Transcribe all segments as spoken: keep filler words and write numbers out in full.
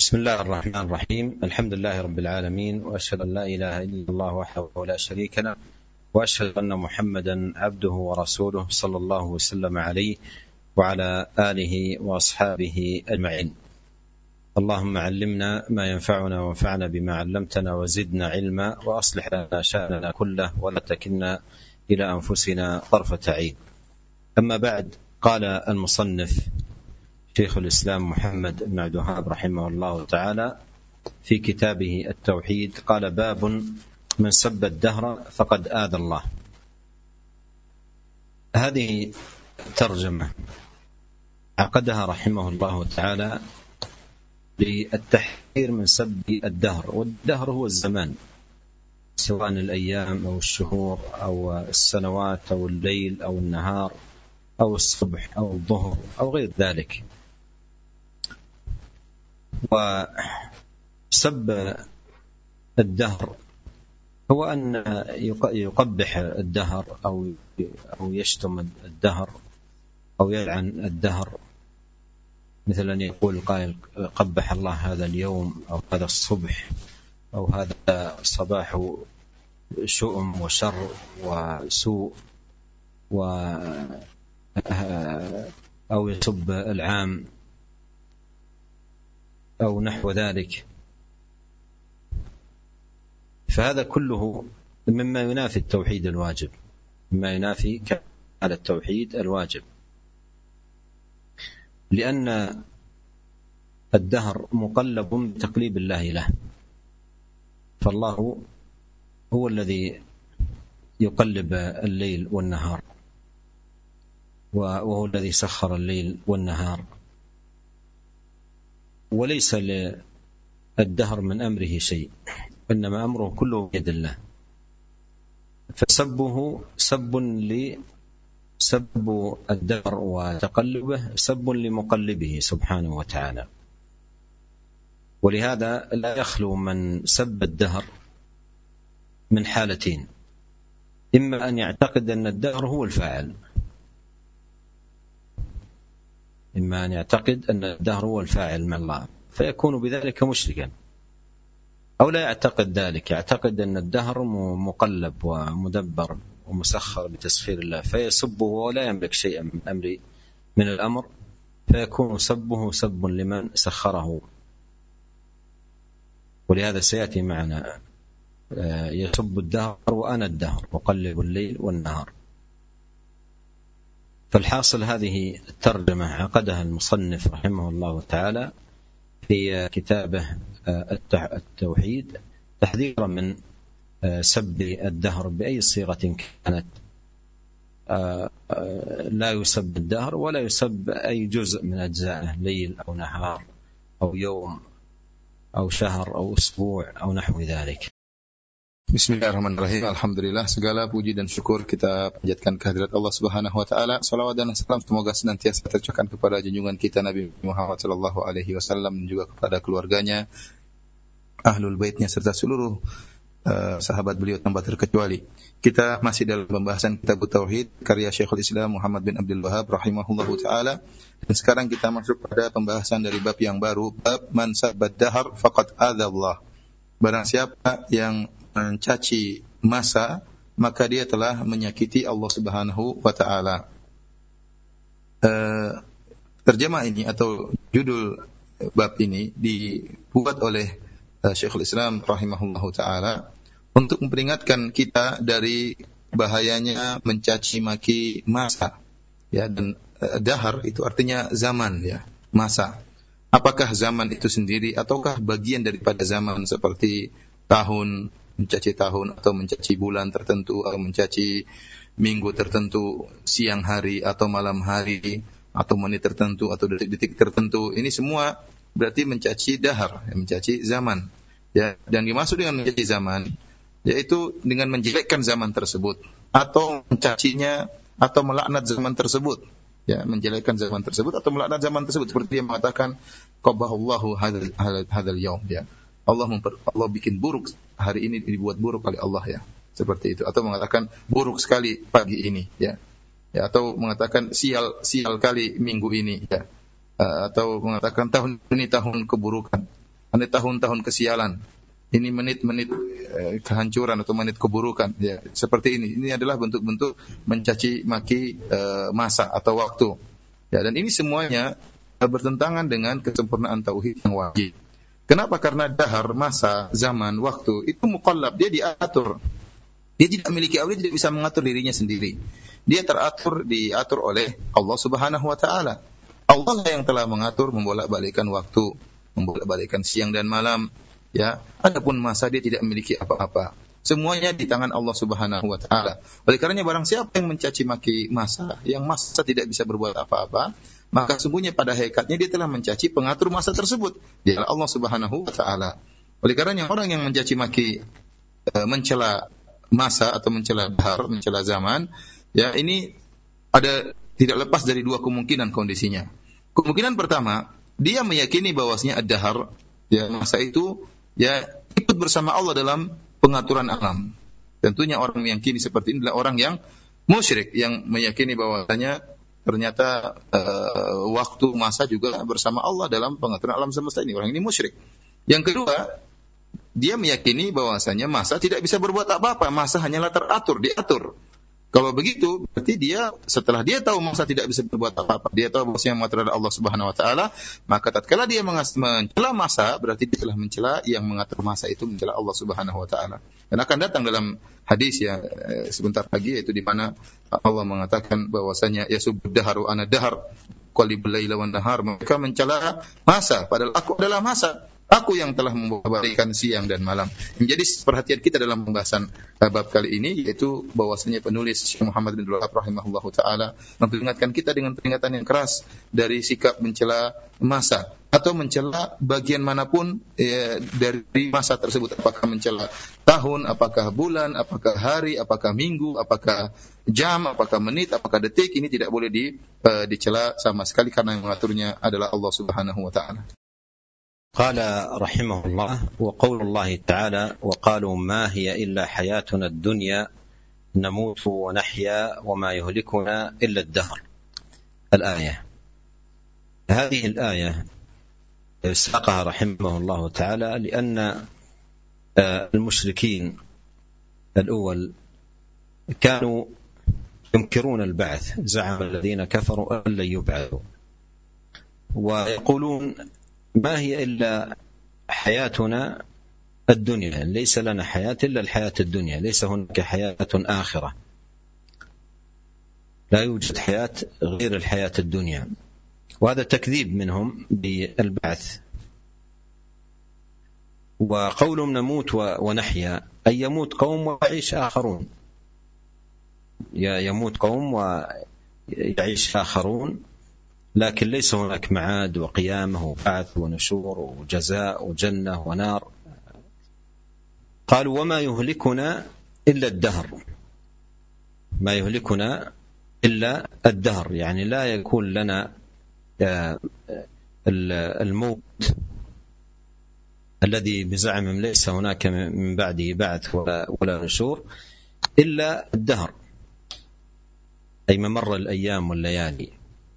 بسم الله الرحمن الرحيم. الحمد لله رب العالمين، وأشهد أن لا إله إلا الله وحده لا شريك له، وأشهد أن محمدا عبده ورسوله صلى الله وسلم عليه وعلى آله وأصحابه أجمعين. اللهم علمنا ما ينفعنا وانفعنا بما علمتنا وزدنا علما، وأصلح لنا شأننا كله ولا تكلنا إلى أنفسنا طرفة عين. أما بعد، قال المصنف شيخ الإسلام محمد بن عبد الوهاب رحمه الله تعالى في كتابه التوحيد، قال: باب من سب الدهر فقد آذى الله. هذه ترجمة عقدها رحمه الله تعالى للتحذير من سب الدهر، والدهر هو الزمان، سواء الأيام أو الشهور أو السنوات أو الليل أو النهار أو الصبح أو الظهر أو غير ذلك. وسب الدهر هو أن يقبح الدهر أو أو يشتم الدهر أو يلعن الدهر، مثل أن يقول قائل: قبح الله هذا اليوم أو هذا الصبح أو هذا الصباح شؤم وشر وسوء، و أو يسب العام أو نحو ذلك. فهذا كله مما ينافي التوحيد الواجب، مما ينافي كمال التوحيد الواجب، لأن الدهر مقلب بتقليب الله له، فالله هو الذي يقلب الليل والنهار، وهو الذي سخر الليل والنهار، وليس للدهر من أمره شيء، إنما أمره كله بيد الله. فسبه سب لسب الدهر وتقلبه سب لمقلبه سبحانه وتعالى. ولهذا لا يخلو من سب الدهر من حالتين: إما أن يعتقد أن الدهر هو الفاعل، إما أن يعتقد أن الدهر هو الفاعل مع الله فيكون بذلك مشركا، أو لا يعتقد ذلك، يعتقد أن الدهر مقلب ومدبر ومسخر بتسخير الله فيسبه ولا يملك شيئا من أمر من الأمر، فيكون سبه سب لمن سخره. ولهذا سيأتي معنا يسب الدهر وأنا الدهر وقلب الليل والنهار. فالحاصل هذه الترجمة عقدها المصنف رحمه الله تعالى في كتابه التوحيد تحذيرا من سب الدهر بأي صيغة كانت. لا يسب الدهر ولا يسب أي جزء من أجزائه، ليل أو نهار أو يوم أو شهر أو أسبوع أو نحو ذلك. Bismillahirrahmanirrahim. Alhamdulillah, segala puji dan syukur kita panjatkan kehadirat Allah Subhanahu wa taala. Salawat dan salam semoga senantiasa tercurahkan kepada junjungan kita Nabi Muhammad sallallahu alaihi wasallam, dan juga kepada keluarganya, ahlul baitnya, serta seluruh uh, sahabat beliau tanpa terkecuali. Kita masih dalam pembahasan kitab Tauhid karya Syekhul Islam Muhammad bin Abdul Wahab rahimahullahu taala. Dan sekarang kita masuk pada pembahasan dari bab yang baru, bab man sabbad dahar faqad adza Allah. Barang siapa yang mencaci masa, maka dia telah menyakiti Allah Subhanahu wa taala. Uh, terjemah ini atau judul bab ini dibuat oleh uh, Syekhul Islam rahimahullahu taala untuk memperingatkan kita dari bahayanya mencaci maki masa, ya. Dan uh, dahar itu artinya zaman, ya, masa. Apakah zaman itu sendiri ataukah bagian daripada zaman, seperti tahun, mencaci tahun, atau mencaci bulan tertentu, atau mencaci minggu tertentu, siang hari atau malam hari, atau menit tertentu atau detik-detik tertentu. Ini semua berarti mencaci dahar, mencaci zaman, ya. Dan dimaksud dengan mencaci zaman yaitu dengan menjelekkan zaman tersebut, atau mencacinya atau melaknat zaman tersebut, ya, menjelekkan zaman tersebut atau melaknat zaman tersebut, seperti dia mengatakan qabahallahu hadzal hadzal yaum, ya. Allah memper, Allah bikin buruk hari ini, dibuat buruk oleh Allah, ya, seperti itu. Atau mengatakan buruk sekali pagi ini, ya, ya. Atau mengatakan sial sial kali minggu ini, ya. Uh, atau mengatakan tahun ini tahun keburukan. Ini tahun-tahun kesialan. Ini menit-menit eh, kehancuran atau menit keburukan. Ya, seperti ini. Ini adalah bentuk-bentuk mencaci maki eh, masa atau waktu. Ya, dan ini semuanya bertentangan dengan kesempurnaan tauhid yang wajib. Kenapa? Karena dahar, masa, zaman, waktu itu muqallab, dia diatur. Dia tidak memiliki Allah, dia tidak bisa mengatur dirinya sendiri. Dia teratur, diatur oleh Allah Subhanahu wa taala. Allah yang telah mengatur membolak-balikkan waktu, membolak-balikkan siang dan malam, ya. Adapun masa dia tidak memiliki apa-apa. Semuanya di tangan Allah Subhanahu wa taala. Oleh karenanya barang siapa yang mencaci maki masa, yang masa tidak bisa berbuat apa-apa, maka sungguhnya pada hakikatnya dia telah mencaci pengatur masa tersebut, dia Allah Subhanahu wa taala. Oleh karenanya orang yang mencaci maki e, mencela masa atau mencela dahar, mencela zaman, ya ini ada tidak lepas dari dua kemungkinan kondisinya. Kemungkinan pertama, dia meyakini bahwasanya ad-dahar, ya masa itu ya ikut bersama Allah dalam pengaturan alam. Tentunya orang yang meyakini seperti ini adalah orang yang musyrik, yang meyakini bahwasanya ternyata uh, waktu masa juga bersama Allah dalam pengaturan alam semesta ini. Orang ini musyrik. Yang kedua, dia meyakini bahwasanya masa tidak bisa berbuat apa-apa, masa hanyalah teratur, diatur. Kalau begitu, berarti dia setelah dia tahu masa tidak bisa berbuat apa-apa, dia tahu bahwasanya mengatur adalah Allah Subhanahu wa taala, maka tatkala dia mencela masa, berarti dia telah mencela yang mengatur masa itu, mencela Allah Subhanahu wa taala. Dan akan datang dalam hadis ya sebentar lagi, yaitu di mana Allah mengatakan bahwasanya yasubud daharu ana dahar qalibul laila wan nahar, mereka mencela masa padahal aku adalah masa. Aku yang telah memberikan siang dan malam. Menjadi perhatian kita dalam pembahasan bab kali ini, yaitu bahwasanya penulis Syekh Muhammad bin Abdul Wahhab rahimahullahu taala memperingatkan kita dengan peringatan yang keras dari sikap mencela masa atau mencela bagian manapun ya, dari masa tersebut, apakah mencela tahun, apakah bulan, apakah hari, apakah minggu, apakah jam, apakah menit, apakah detik, ini tidak boleh di, uh, dicela sama sekali karena yang mengaturnya adalah Allah Subhanahu wa taala. قال رحمه الله: وقول الله تعالى: وقالوا ما هي إلا حياتنا الدنيا نموت ونحيا وما يهلكنا إلا الدهر. الآية هذه الآية ساقها رحمه الله تعالى لأن المشركين الأول كانوا ينكرون البعث، زعم الذين كفروا أن لن يبعثوا، ويقولون ما هي إلا حياتنا الدنيا، ليس لنا حياة إلا الحياة الدنيا، ليس هناك حياة آخرة، لا يوجد حياة غير الحياة الدنيا. وهذا تكذيب منهم بالبعث. وقولهم نموت ونحيا أي يموت قوم ويعيش آخرون، يموت قوم ويعيش آخرون، لكن ليس هناك معاد وقيامة وبعث ونشور وجزاء وجنة ونار. قالوا وما يهلكنا إلا الدهر، ما يهلكنا إلا الدهر، يعني لا يكون لنا الموت الذي بزعمهم ليس هناك من بعده بعث ولا نشور إلا الدهر، أي ممر الأيام والليالي.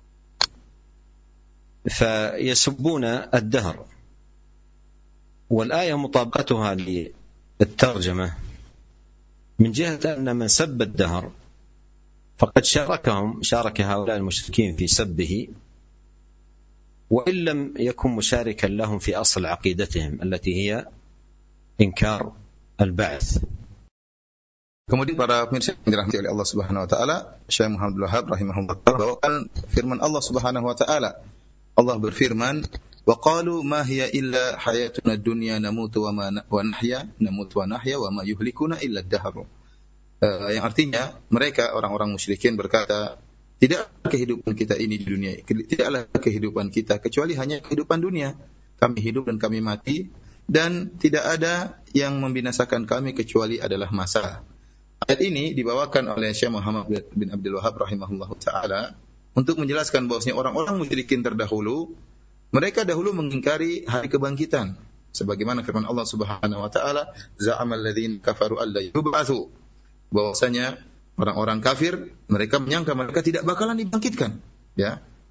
فيسبون الدهر. والآية مطابقتها للترجمة من جهة أن من سب الدهر فقد شاركهم شارك هؤلاء المشركين في سبه، وإن لم يكن مشاركا لهم في أصل عقيدتهم التي هي إنكار البعث. Kemudian para pemirsa yang dirahmati oleh Allah Subhanahu wa taala, Syekh Muhammad bin Abdul Wahhab rahimahullah bawakan firman Allah Subhanahu wa taala. Allah berfirman, wa qalu ma hiya illa hayatuna dunya namutu wa nahya namutu wa nahya wa ma yuhlikuna illa ad-dahr. Uh, yang artinya mereka orang-orang musyrikin berkata, tidak kehidupan kita ini di dunia, tidaklah kehidupan kita kecuali hanya kehidupan dunia. Kami hidup dan kami mati, dan tidak ada yang membinasakan kami kecuali adalah masa. Ayat ini dibawakan oleh Syekh Muhammad bin Abdul Wahhab rahimahullahu taala untuk menjelaskan bahwasanya orang-orang musyrikin terdahulu, mereka dahulu mengingkari hari kebangkitan, sebagaimana firman Allah Subhanahu wa taala, za'amal ladzina kafaru alla yub'atsu, bahwasanya orang-orang kafir mereka menyangka mereka tidak bakalan dibangkitkan, ya.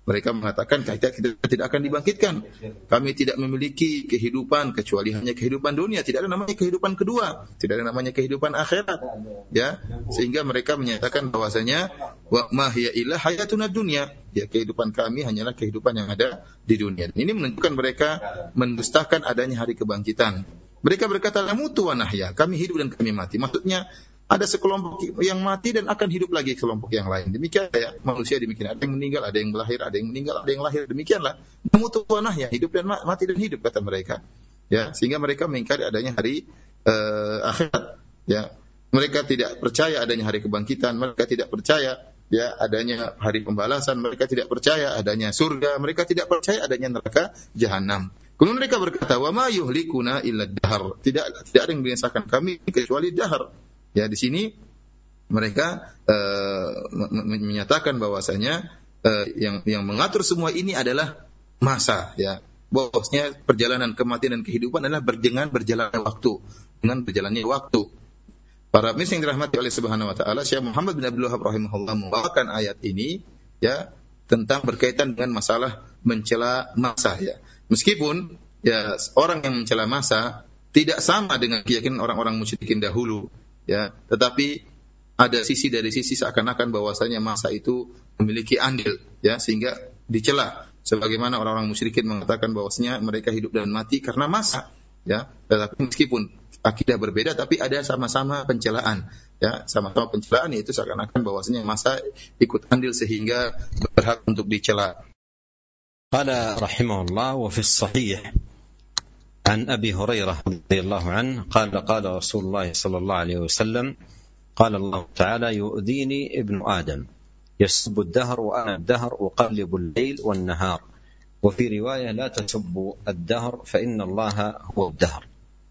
Mereka mengatakan kita, kita tidak akan dibangkitkan. Kami tidak memiliki kehidupan kecuali hanya kehidupan dunia. Tidak ada namanya kehidupan kedua. Tidak ada namanya kehidupan akhirat. Ya, sehingga mereka menyatakan bahwasanya wa ma hiya illa hayatuna dunya. Ya, kehidupan kami hanyalah kehidupan yang ada di dunia. Ini menunjukkan mereka mendustakan adanya hari kebangkitan. Mereka berkata la mutu wa nahya. Kami hidup dan kami mati. Maksudnya ada sekelompok yang mati dan akan hidup lagi kelompok yang lain. Demikian ya, manusia demikian. Ada yang meninggal, ada yang lahir, ada yang meninggal, ada yang lahir. Demikianlah. Mutu wa nahya, hidup dan mati dan hidup kata mereka. Ya, sehingga mereka mengingkari adanya hari uh, akhirat. Ya, mereka tidak percaya adanya hari kebangkitan, mereka tidak percaya ya adanya hari pembalasan, mereka tidak percaya adanya surga, mereka tidak percaya adanya neraka jahanam. Kemudian mereka berkata, "Wa ma yuhlikuna illa dahar." Tidak tidak ada yang membinasakan kami kecuali dahar. Ya, di sini mereka uh, menyatakan bahwasanya uh, yang yang mengatur semua ini adalah masa, ya. Bahwasanya perjalanan kematian dan kehidupan adalah dengan berjalannya waktu, dengan berjalannya waktu. Para pemirsa yang dirahmati oleh Subhanahu wa taala, Syekh Muhammad bin Abdul Wahhab rahimahullah membawakan ayat ini ya tentang berkaitan dengan masalah mencela masa, ya. Meskipun ya orang yang mencela masa tidak sama dengan keyakinan orang-orang musyrikin dahulu. Ya, tetapi ada sisi dari sisi seakan-akan bahwasanya masa itu memiliki andil, ya, sehingga dicela. Sebagaimana orang-orang musyrikin mengatakan bahwasanya mereka hidup dan mati karena masa, ya. Tetapi meskipun akidah berbeda, tapi ada sama-sama pencelaan, ya, sama-sama pencelaan, yaitu seakan-akan bahwasanya masa ikut andil sehingga berhak untuk dicela. Qala rahimahullah wa fi sahih عن أبي هريرة رضي الله عنه قال قال رسول الله صلى الله عليه وسلم قال الله تعالى يؤذيني ابن آدم يسب الدهر وأنا الدهر أقلب الليل والنهار وفي رواية لا تسبوا الدهر فإن الله هو الدهر.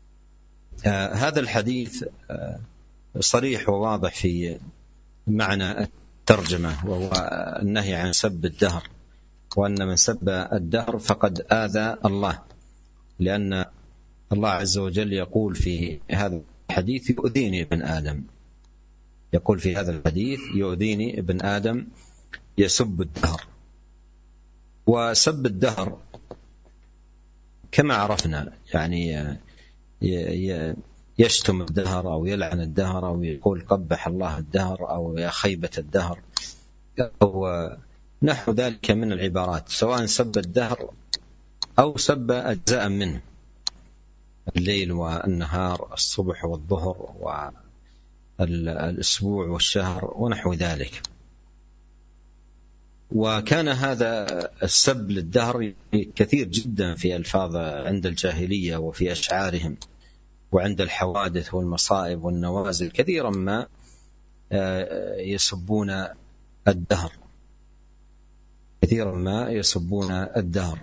آه هذا الحديث آه صريح وواضح في معنى الترجمة، وهو النهي عن سب الدهر، وأن من سب الدهر فقد آذى الله، لأن الله عز وجل يقول في هذا الحديث يؤذيني ابن آدم، يقول في هذا الحديث يؤذيني ابن آدم يسب الدهر. وسب الدهر كما عرفنا يعني يشتم الدهر أو يلعن الدهر أو يقول قبح الله الدهر أو يا خيبة الدهر أو نحو ذلك من العبارات، سواء سب الدهر أو سب أجزاء منه، الليل والنهار، الصبح والظهر والأسبوع والشهر ونحو ذلك. وكان هذا السب للدهر كثير جدا في ألفاظ عند الجاهلية وفي أشعارهم، وعند الحوادث والمصائب والنوازل كثيرا ما يسبون الدهر، كثيرا ما يسبون الدهر.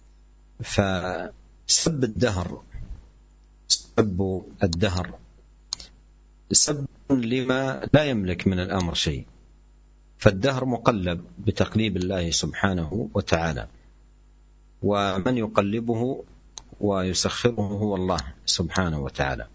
فسب الدهر سب الدهر سب لما لا يملك من الأمر شيء، فالدهر مقلب بتقليب الله سبحانه وتعالى، ومن يقلبه ويسخره هو الله سبحانه وتعالى.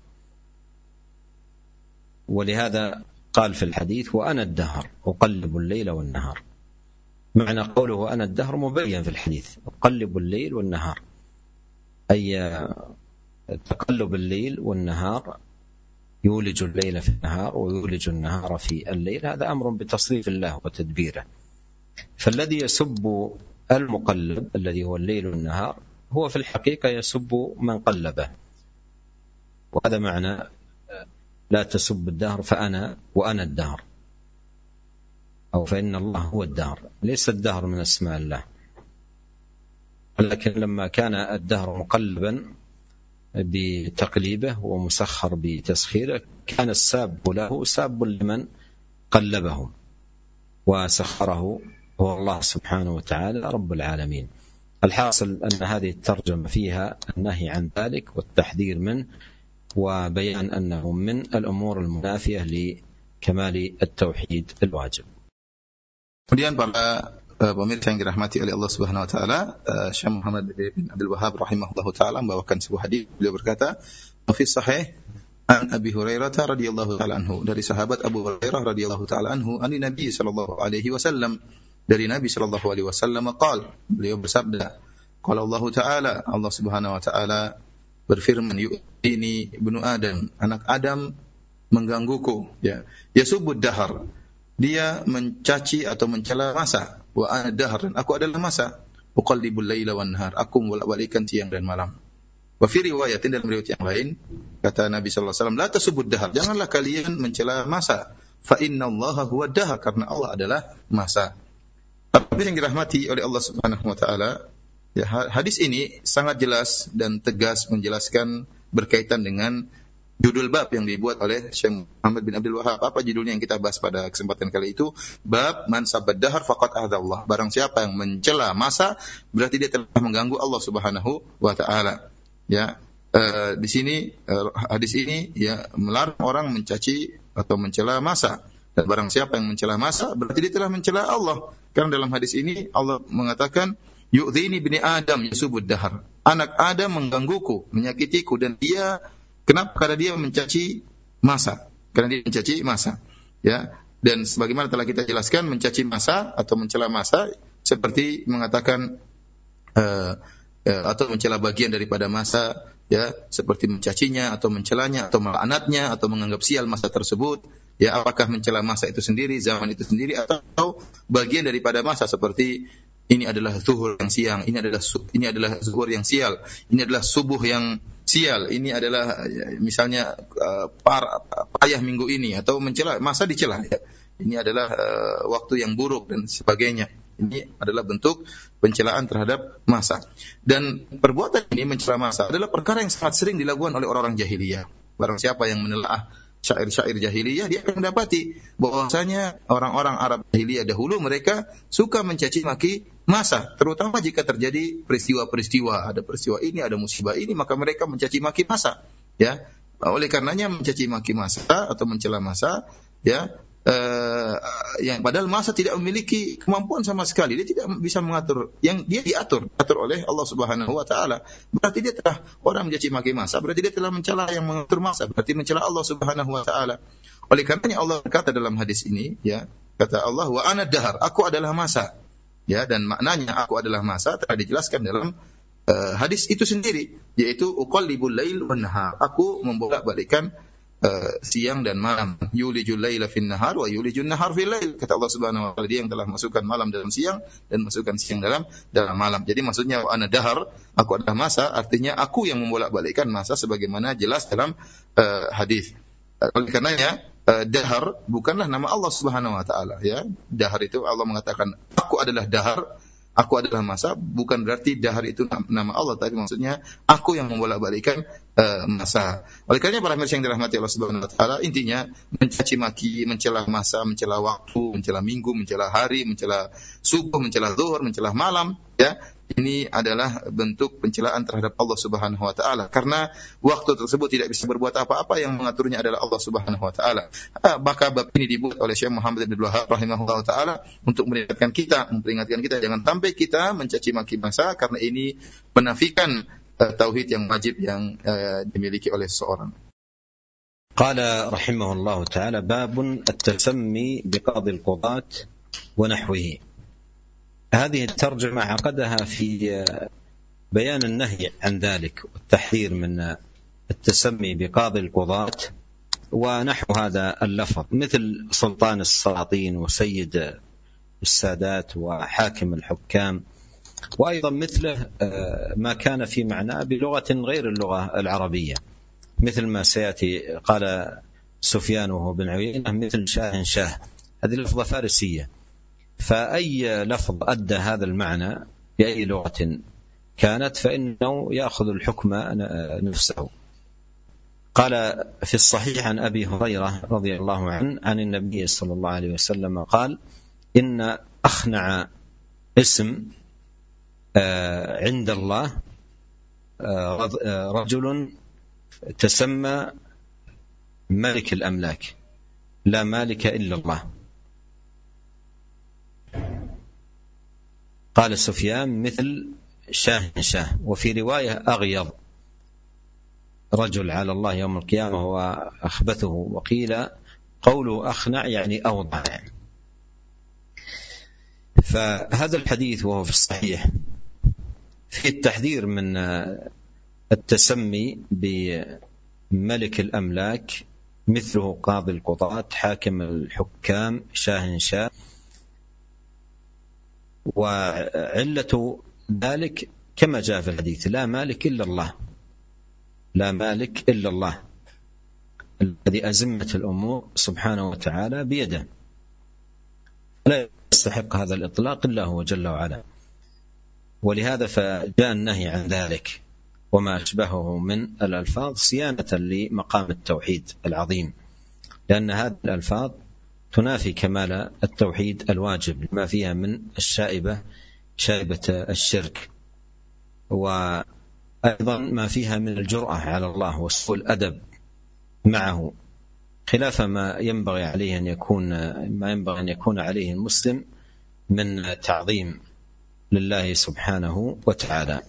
ولهذا قال في الحديث وأنا الدهر أقلب الليل والنهار. معنى قوله أنا الدهر مبين في الحديث، أقلب الليل والنهار، أي تقلب الليل والنهار، يولج الليل في النهار ويولج النهار في الليل، هذا أمر بتصريف الله وتدبيره. فالذي يسب المقلب الذي هو الليل والنهار هو في الحقيقة يسب من قلبه، وهذا معنى لا تسب الدهر فأنا وأنا الدهر، أو فإن الله هو الدهر. ليس الدهر من اسماء الله، لكن لما كان الدهر مقلبا بتقليبه ومسخر بتسخيره كان الساب له ساب لمن قلبه وسخره هو الله سبحانه وتعالى رب العالمين. الحاصل أن هذه الترجمة فيها النهي عن ذلك والتحذير منه، وبيان أنه من الأمور المنافية لكمال التوحيد الواجب. Kemudian para uh, pemirsa yang dirahmati oleh Allah Subhanahu wa taala, uh, Syekh Muhammad bin Abdul Wahhab rahimahullahu taala membawakan sebuah hadis. Beliau berkata, "Fi sahih an Abi Hurairah radhiyallahu taala anhu," dari sahabat Abu Hurairah radhiyallahu taala anhu, "Ani Nabi sallallahu alaihi wasallam," dari Nabi sallallahu alaihi wasallam qaal, beliau bersabda, qala Allah Ta'ala, Allah Subhanahu wa taala berfirman, yu'tini ibnu Adam, anak Adam menggangguku, ya. Yasubud dahar, dia mencaci atau mencela masa. Wa ana dahar, dan aku adalah masa. Uqallibul laila wan nahar, aku membolak-balikkan siang dan malam. Wa fi riwayatin, dalam riwayat yang lain, kata Nabi sallallahu alaihi wasallam, la tasubud dahar, janganlah kalian mencela masa. Fa innallaha huwa dahar, karena Allah adalah masa. Tapi yang dirahmati oleh Allah Subhanahu wa taala, ya, hadis ini sangat jelas dan tegas menjelaskan berkaitan dengan judul bab yang dibuat oleh Syekh Muhammad bin Abdul Wahhab. Apa judulnya yang kita bahas pada kesempatan kali itu? Bab man sabbad dahar faqad ahadallah. Barang siapa yang mencela masa, berarti dia telah mengganggu Allah Subhanahu wa taala. Ya, uh, di sini uh, hadis ini ya melarang orang mencaci atau mencela masa. Dan barang siapa yang mencela masa, berarti dia telah mencela Allah. Karena dalam hadis ini Allah mengatakan, yu'dhini bini Adam yasubud dahar. Anak Adam menggangguku, menyakitiku, dan dia, kenapa? Karena dia mencaci masa. Karena dia mencaci masa. Ya, dan sebagaimana telah kita jelaskan, mencaci masa atau mencela masa seperti mengatakan uh, uh, atau mencela bagian daripada masa, ya, seperti mencacinya atau mencelanya atau melaknatnya atau menganggap sial masa tersebut. Ya, apakah mencela masa itu sendiri, zaman itu sendiri, atau bagian daripada masa, seperti ini adalah zuhur yang siang, ini adalah ini adalah zuhur yang sial, ini adalah subuh yang sial, ini adalah misalnya uh, par, payah minggu ini, atau mencela masa dicela, ya. Ini adalah uh, waktu yang buruk dan sebagainya. Ini adalah bentuk pencelaan terhadap masa. Dan perbuatan ini, mencela masa, adalah perkara yang sangat sering dilakukan oleh orang-orang jahiliyah. Barang siapa yang menelaah syair-syair jahiliyah, dia akan mendapati bahwasanya orang-orang Arab jahiliyah dahulu mereka suka mencaci maki masa, terutama jika terjadi peristiwa-peristiwa, ada peristiwa ini, ada musibah ini, maka mereka mencaci maki masa, ya. Oleh karenanya mencaci maki masa atau mencela masa, ya, eh, yang padahal masa tidak memiliki kemampuan sama sekali, dia tidak bisa mengatur, yang dia diatur atur oleh Allah Subhanahu wa taala. Berarti dia telah, orang mencaci maki masa, berarti dia telah mencela yang mengatur masa, berarti mencela Allah Subhanahu wa taala. Oleh karenanya Allah berkata dalam hadis ini, ya, kata Allah, wa ana dahar, aku adalah masa. Ya, dan maknanya aku adalah masa telah dijelaskan dalam uh, hadis itu sendiri, yaitu uqallibul lail wan nahar, aku membolak-balikkan Uh, siang dan malam. Yulijul laila fin nahar wa yulijun nahar fil lail. Kata Allah Subhanahu wa taala, dia yang telah masukkan malam dalam siang dan masukkan siang dalam dalam malam. Jadi maksudnya ana dahar, aku adalah masa, artinya aku yang membolak-balikkan masa sebagaimana jelas dalam uh, hadis. Uh, oleh karenanya uh, dahar bukanlah nama Allah Subhanahu wa taala, ya. Dahar itu Allah mengatakan aku adalah dahar, aku adalah masa, bukan berarti dahar itu nama Allah, tapi maksudnya aku yang membolak-balikkan uh, masa. Oleh karena para mirsa yang dirahmati Allah Subhanahu wa taala, intinya mencaci maki, mencela masa, mencela waktu, mencela minggu, mencela hari, mencela subuh, mencela zuhur, mencela malam, ya. Ini adalah bentuk pencelaan terhadap Allah Subhanahu wa taala, karena waktu tersebut tidak bisa berbuat apa-apa, yang mengaturnya adalah Allah Subhanahu wa taala. Maka bab ini dibuat oleh Syekh Muhammad bin Abdul Wahhab rahimahullah taala untuk mengingatkan kita, memperingatkan kita jangan sampai kita mencaci maki masa, karena ini menafikan uh, tauhid yang wajib yang uh, dimiliki oleh seseorang. Qala rahimahullah taala babun at-tasammi biqadhi al-qudat wa nahwihi. هذه الترجمة عقدها في بيان النهي عن ذلك والتحذير من التسمي بقاضي القضاة ونحو هذا اللفظ، مثل سلطان السلاطين وسيد السادات وحاكم الحكام، وأيضا مثله ما كان في معناه بلغة غير اللغة العربية، مثل ما سيأتي قال سفيان وهو بن عيينة مثل شاه شاه، هذه لفظة فارسية. فأي لفظ أدى هذا المعنى بأي لغة كانت فإنه يأخذ الحكم نفسه. قال في الصحيح عن أبي هريرة رضي الله عنه عن النبي صلى الله عليه وسلم قال إن أخنع اسم عند الله رجل تسمى ملك الأملاك لا مالك إلا الله. قال سفيان مثل شاه شاه، وفي رواية أغيض رجل على الله يوم القيامة وأخبثه، وقيل قوله أخنع يعني أوضع. فهذا الحديث وهو في الصحيح في التحذير من التسمي بملك الأملاك مثله قاضي القضاة، حاكم الحكام، شاهنشاه. وعلة ذلك كما جاء في الحديث: لا مالك إلا الله، لا مالك إلا الله الذي أزمت الأمور سبحانه وتعالى بيده، لا يستحق هذا الإطلاق إلا هو جل وعلا. ولهذا فجاء النهي عن ذلك وما أشبهه من الألفاظ صيانة لمقام التوحيد العظيم، لأن هذه الألفاظ تنافي كمال التوحيد الواجب لما فيها من الشائبة، شائبة الشرك، وأيضا ما فيها من الجرأة على الله وسوء الأدب معه، خلاف ما ينبغي عليه أن يكون ما ينبغي أن يكون عليه المسلم من تعظيم لله subhanahu wa ta'ala.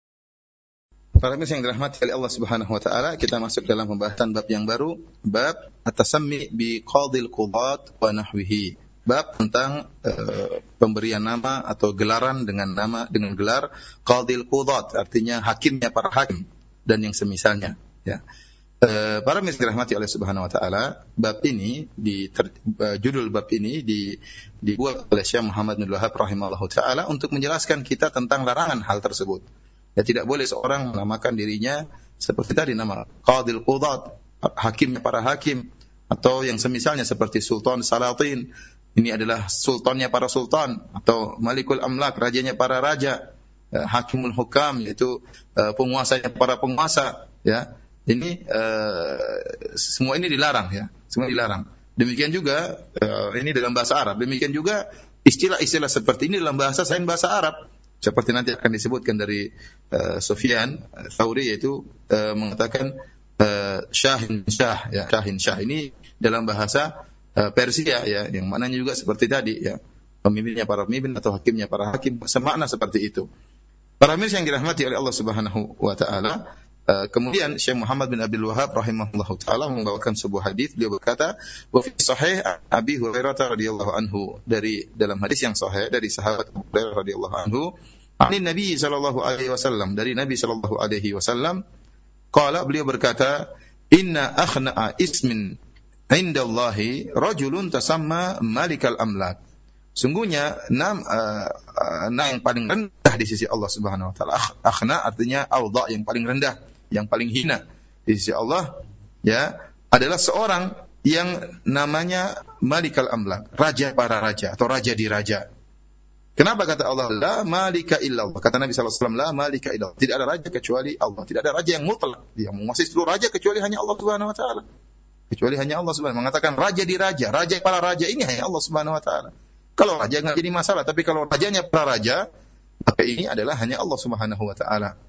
Para pemirsa yang dirahmati oleh Allah Subhanahu wa taala, kita masuk dalam pembahasan bab yang baru, bab at-tasammi bi qadil qudat wa nahwihi. Bab tentang uh, pemberian nama atau gelaran dengan nama dengan gelar qadil qudat, artinya hakimnya para hakim dan yang semisalnya, ya. Uh, para pemirsa dirahmati oleh Subhanahu wa taala, bab ini di ter, uh, judul bab ini di, dibuat oleh Syekh Muhammad bin Wahab rahimahullahu taala untuk menjelaskan kita tentang larangan hal tersebut. Ya, tidak boleh seorang menamakan dirinya seperti tadi nama Qadil Qudat, hakimnya para hakim, atau yang semisalnya seperti Sultan Salatin, ini adalah sultannya para sultan, atau Malikul Amlak, rajanya para raja, ya, Hakimul Hukam, yaitu uh, penguasanya para penguasa, ya. Ini uh, semua ini dilarang, ya, semua dilarang. Demikian juga uh, ini dalam bahasa Arab, demikian juga istilah-istilah seperti ini dalam bahasa selain bahasa Arab. Seperti nanti akan disebutkan dari uh, Sufyan Tsauri, yaitu uh, mengatakan uh, Syahin Syah, ya, Syahin Syah ini dalam bahasa uh, Persia, ya, yang maknanya juga seperti tadi, ya, pemimpinnya para pemimpin atau hakimnya para hakim, semakna seperti itu. Para pemirsa yang dirahmati oleh Allah Subhanahu wa taala, uh, kemudian Syekh Muhammad bin Abdul Wahhab rahimahullahu taala membawakan sebuah hadis. Beliau berkata, wa fi sahih Abi Hurairah radhiyallahu anhu, dari dalam hadis yang sahih dari sahabat Abu Hurairah radhiyallahu anhu, ani Nabi sallallahu alaihi wasallam, dari Nabi sallallahu alaihi wasallam, qala, beliau berkata, inna akhna'a ismin indallahi rajulun tasamma malikal amlak. Sungguhnya nama uh, uh, nama yang paling rendah di sisi Allah Subhanahu wa taala. Akhna artinya awdha, yang paling rendah, yang paling hina di sisi Allah, ya, adalah seorang yang namanya Malikal Amlak, raja para raja atau raja di raja. Kenapa kata Allah la malika illallah? Kata Nabi sallallahu alaihi wasallam la malika illallah. Tidak ada raja kecuali Allah. Tidak ada raja yang mutlak, yang menguasai seluruh raja kecuali hanya Allah Subhanahu wa taala. Kecuali hanya Allah Subhanahu mengatakan raja di raja, raja para raja ini hanya Allah Subhanahu wa taala. Kalau raja enggak jadi masalah, tapi kalau rajanya para raja, maka ini adalah hanya Allah Subhanahu wa taala.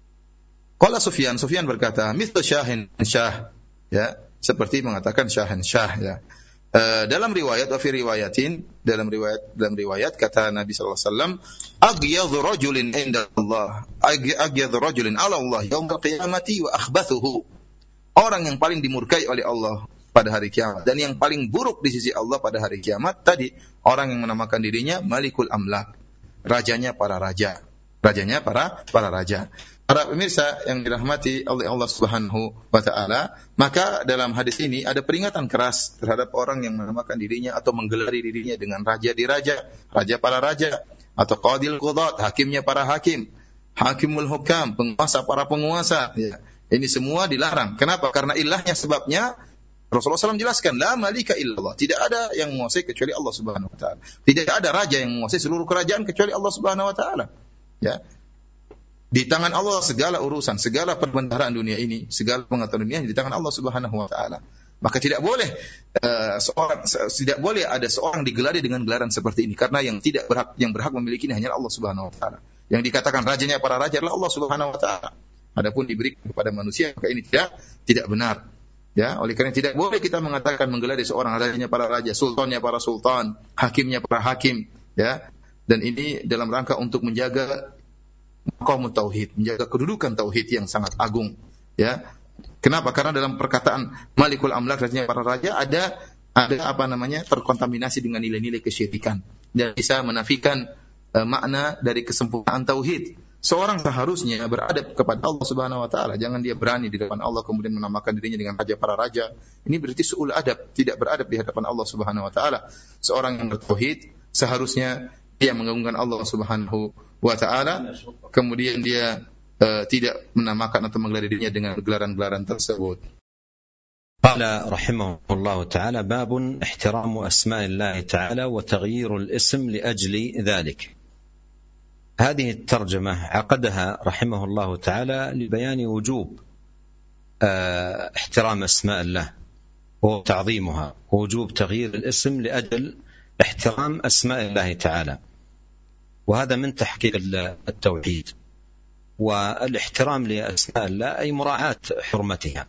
Qala Sufyan, Sufyan berkata, mithlu Syahin Syah, ya, seperti mengatakan Syahin Syah, ya. Uh, dalam riwayat wa fi riwayatin, dalam riwayat dalam riwayat kata Nabi sallallahu alaihi wasallam, aghyadhu rajulin inda Allah, aghyadhu rajulin ala Allah yaumil qiyamati wa akhbathuhu. Orang yang paling dimurkai oleh Allah pada hari kiamat dan yang paling buruk di sisi Allah pada hari kiamat tadi, orang yang menamakan dirinya Malikul Amlak, rajanya para raja, rajanya para para raja. Para pemirsa yang dirahmati oleh Allah Subhanahu wa taala, maka dalam hadis ini ada peringatan keras terhadap orang yang menamakan dirinya atau menggelari dirinya dengan raja di raja, raja para raja, atau qadil qudat, hakimnya para hakim, hakimul hukam, penguasa para penguasa, ya. Ini semua dilarang. Kenapa? Karena ilahnya, sebabnya Rasulullah shallallahu alaihi wasallam jelaskan, la malika illallah, tidak ada yang menguasai kecuali Allah Subhanahu wa taala. Tidak ada raja yang menguasai seluruh kerajaan kecuali Allah Subhanahu wa taala. Ya. Di tangan Allah segala urusan, segala perbendaharaan dunia ini, segala pengetahuan dunia di tangan Allah Subhanahu wa taala. Maka tidak boleh uh, seorang tidak boleh ada seorang digelari dengan gelaran seperti ini, karena yang tidak berhak yang berhak memiliki ini hanya Allah Subhanahu wa taala. Yang dikatakan rajanya para raja adalah Allah Subhanahu wa taala. Adapun diberikan kepada manusia, maka ini tidak tidak benar. Ya, oleh karena tidak boleh kita mengatakan menggelari seorang rajanya para raja, sultannya para sultan, hakimnya para hakim, ya. Dan ini dalam rangka untuk menjaga maqam tauhid, menjaga kedudukan tauhid yang sangat agung, ya. Kenapa? Karena dalam perkataan Malikul Amlak, rajanya para raja, ada ada apa namanya terkontaminasi dengan nilai-nilai kesyirikan dan bisa menafikan uh, makna dari kesempurnaan tauhid. Seorang seharusnya beradab kepada Allah Subhanahu wa taala, jangan dia berani di depan Allah kemudian menamakan dirinya dengan raja para raja. Ini berarti su'ul adab, tidak beradab di hadapan Allah Subhanahu wa taala. Seorang yang bertauhid seharusnya dia mengagungkan Allah Subhanahu wa taala, kemudian dia uh, tidak menamakan atau menggelar dirinya dengan gelaran-gelaran tersebut. قال رحمه الله تعالى: باب احترام أسماء الله تعالى وتغيير الاسم لأجل ذلك. هذه الترجمة عقدها رحمه الله تعالى لبيان وجوب احترام أسماء الله وتعظيمها، ووجوب تغيير الاسم لأجل احترام أسماء الله تعالى، وهذا من تحقيق التوحيد. والاحترام لأسماء الله أي مراعاة حرمتها.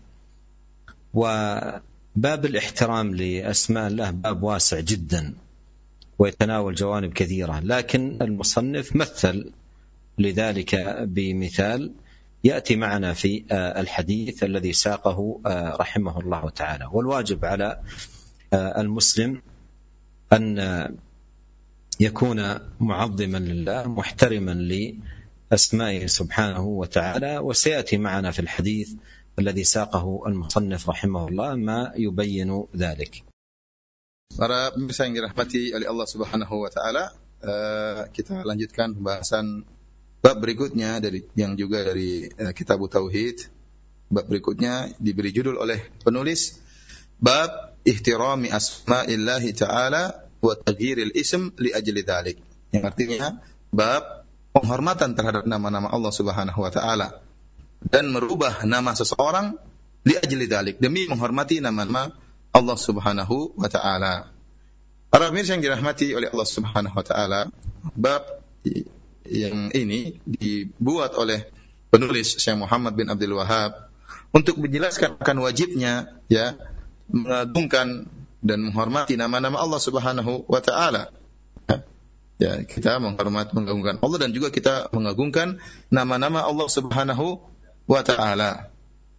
وباب الاحترام لأسماء الله باب واسع جدا ويتناول جوانب كثيرة، لكن المصنف مثل لذلك بمثال يأتي معنا في الحديث الذي ساقه رحمه الله تعالى. والواجب على المسلم أن يكون معظما لله محترما لأسمائه سبحانه وتعالى، وسيأتي معنا في الحديث الذي ساقه المصنف رحمه الله ما يبين ذلك. Para pemirsa yang dirahmati oleh Allah Subhanahu wa taala, uh, kita lanjutkan pembahasan bab berikutnya dari yang juga dari uh, Kitab Tauhid. Bab berikutnya diberi judul oleh penulis bab ihtirami asma'illahi ta'ala wa taghyiril ism li ajli dzalik. Yang artinya bab penghormatan terhadap nama-nama Allah Subhanahu wa taala dan merubah nama seseorang li ajli dzalik, demi menghormati nama-nama Allah Subhanahu wa taala. Para pemirsa yang dirahmati oleh Allah Subhanahu wa taala, bab yang ini dibuat oleh penulis Syekh Muhammad bin Abdul Wahhab untuk menjelaskan akan wajibnya ya mengagungkan dan menghormati nama-nama Allah Subhanahu wa taala. Ya, kita menghormati mengagungkan Allah dan juga kita mengagungkan nama-nama Allah Subhanahu wa ta'ala.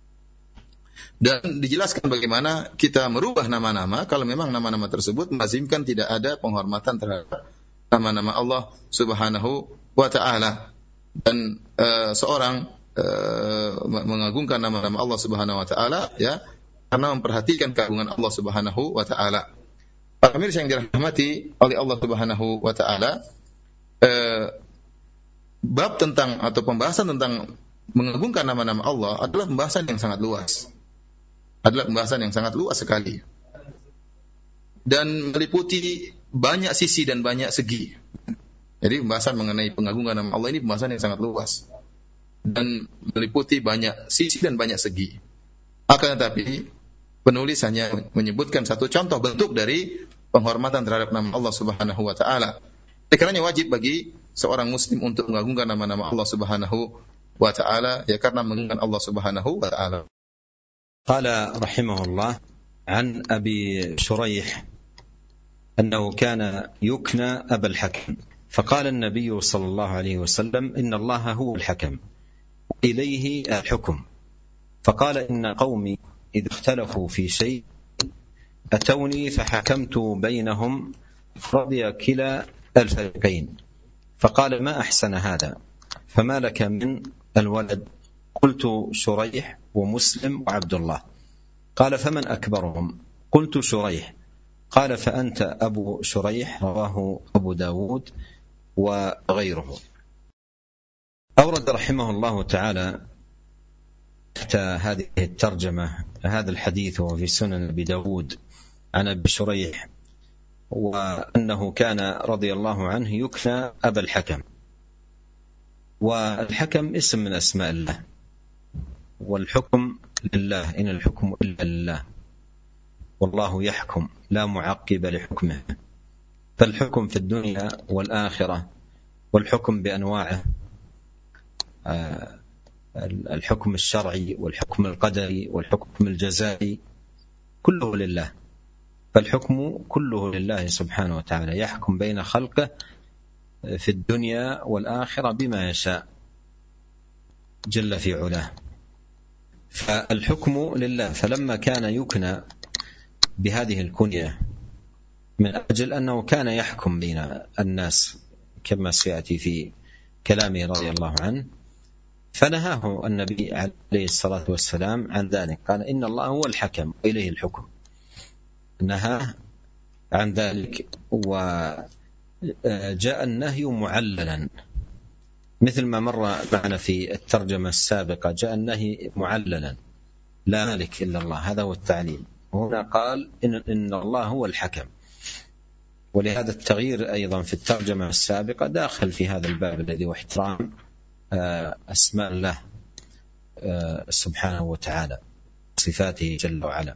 Dan dijelaskan bagaimana kita merubah nama-nama kalau memang nama-nama tersebut melazimkan tidak ada penghormatan terhadap nama-nama Allah Subhanahu wa ta'ala. Dan uh, seorang uh, mengagungkan nama-nama Allah Subhanahu wa ta'ala ya karena memperhatikan keagungan Allah Subhanahu wa ta'ala. Para pemirsa yang dirahmati oleh Allah Subhanahu wa ta'ala, uh, bab tentang atau pembahasan tentang mengagungkan nama-nama Allah adalah pembahasan yang sangat luas. Adalah pembahasan yang sangat luas sekali. Dan meliputi banyak sisi dan banyak segi. Jadi pembahasan mengenai pengagungan nama Allah ini pembahasan yang sangat luas. Dan meliputi banyak sisi dan banyak segi. Akan tetapi penulis hanya menyebutkan satu contoh bentuk dari penghormatan terhadap nama Allah Subhanahu wa taala. Karena wajib bagi seorang muslim untuk mengagungkan nama-nama Allah Subhanahu wa ta'ala ya karena mengagungkan Allah Subhanahu wa ta'ala. Qala rahimahullah an Abi Shuraih annahu kana yukna Aba al-Hakam faqala an-nabiy sallallahu alayhi wa sallam inna Allah huwa al-Hakam ilayhi al-hukm faqala inna qawmi idha ikhtalafu fi shay' atawni fahakamtu baynahum radiya kila al-fariqayn faqala ma ahsana hadha فما لك من الولد قلت شريح ومسلم وعبد الله قال فمن أكبرهم قلت شريح قال فأنت أبو شريح رواه أبو داود وغيره. أورد رحمه الله تعالى تحت هذه الترجمة هذا الحديث وفي سنن أبي داود عن أبي شريح وأنه كان رضي الله عنه يكنى أبا الحكم. والحكم اسم من أسماء الله والحكم لله إن الحكم إلا لله والله يحكم لا معقب لحكمه فالحكم في الدنيا والآخرة والحكم بأنواعه الحكم الشرعي والحكم القدري والحكم الجزائي كله لله فالحكم كله لله سبحانه وتعالى يحكم بين خلقه في الدنيا والآخرة بما يشاء جل في علاه فالحكم لله. فلما كان يكنى بهذه الكنية من أجل أنه كان يحكم بين الناس كما سيأتي في كلامه رضي الله عنه، فنهاه النبي عليه الصلاة والسلام عن ذلك، قال إن الله هو الحكم وإليه الحكم، نهاه عن ذلك. وجاء النهي معللا مثل ما مر معنا في الترجمة السابقة، جاء النهي معللا لا مالك إلا الله، هذا هو التعليل. وهنا قال إن, إن الله هو الحكم، ولهذا التغيير أيضا في الترجمة السابقة داخل في هذا الباب الذي هو احترام أسماء الله سبحانه وتعالى صفاته جل وعلا.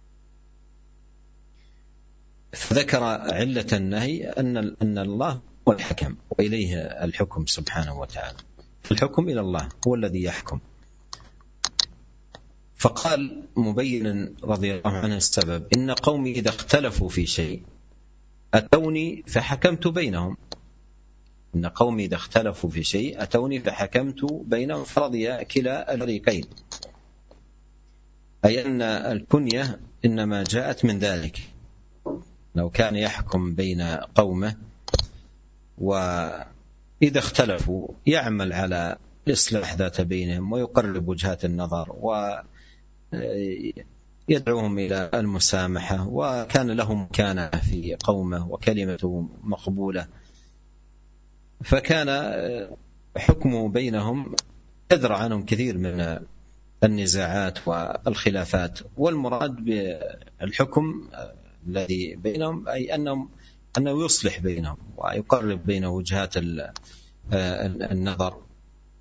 فذكر علة النهي أن أن الله هو الحكم وإليه الحكم سبحانه وتعالى، الحكم إلى الله هو الذي يحكم. فقال مبينا رضي الله عنه السبب: إن قومي إذا اختلفوا في شيء أتوني فحكمت بينهم. إن قومي إذا اختلفوا في شيء أتوني فحكمت بينهم، فرضي كلا الفريقين، أي أن الكنية إنما جاءت من ذلك. لو كان يحكم بين قومه وإذا اختلفوا يعمل على الإصلاح ذات بينهم ويقرب وجهات النظر ويدعوهم إلى المسامحة، وكان لهم مكانة في قومه وكلمته مقبولة، فكان حكمه بينهم يدرع عنهم كثير من النزاعات والخلافات. والمراد بالحكم الذي بينهم أي أنهم أنه يصلح بينهم ويقرب بين وجهات النظر.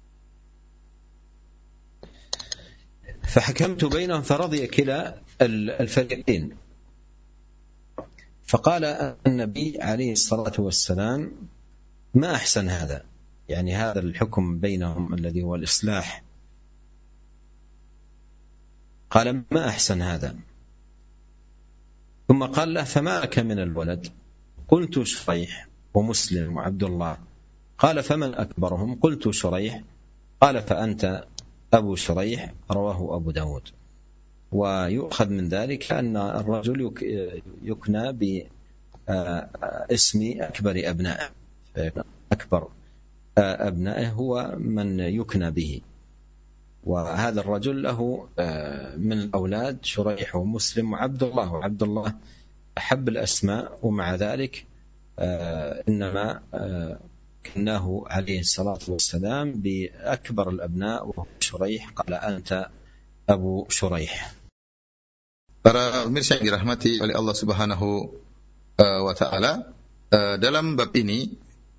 فحكمت بينهم فرضي كلا الفريقين. فقال النبي عليه الصلاة والسلام: ما أحسن هذا، يعني هذا الحكم بينهم الذي هو الإصلاح. قال: ما أحسن هذا. ثم قال له: فما لك من الولد؟ قلت: شريح ومسلم وعبد الله. قال: فمن أكبرهم؟ قلت: شريح. قال: فأنت أبو شريح. رواه أبو داود. ويؤخذ من ذلك أن الرجل يكنى باسم أكبر أبنائه، أكبر أبنائه هو من يكنى به، وهذا الرجل له من الأولاد شريح ومسلم وعبد الله. وعبد الله أحب الأسماء، ومع ذلك إنما كناه عليه الصلاة والسلام بأكبر الأبناء وهو شريح. قال: أنت أبو شريح. Para pemirsa yang dirahmati oleh Allah Subhanahu wa taala, dalam bab ini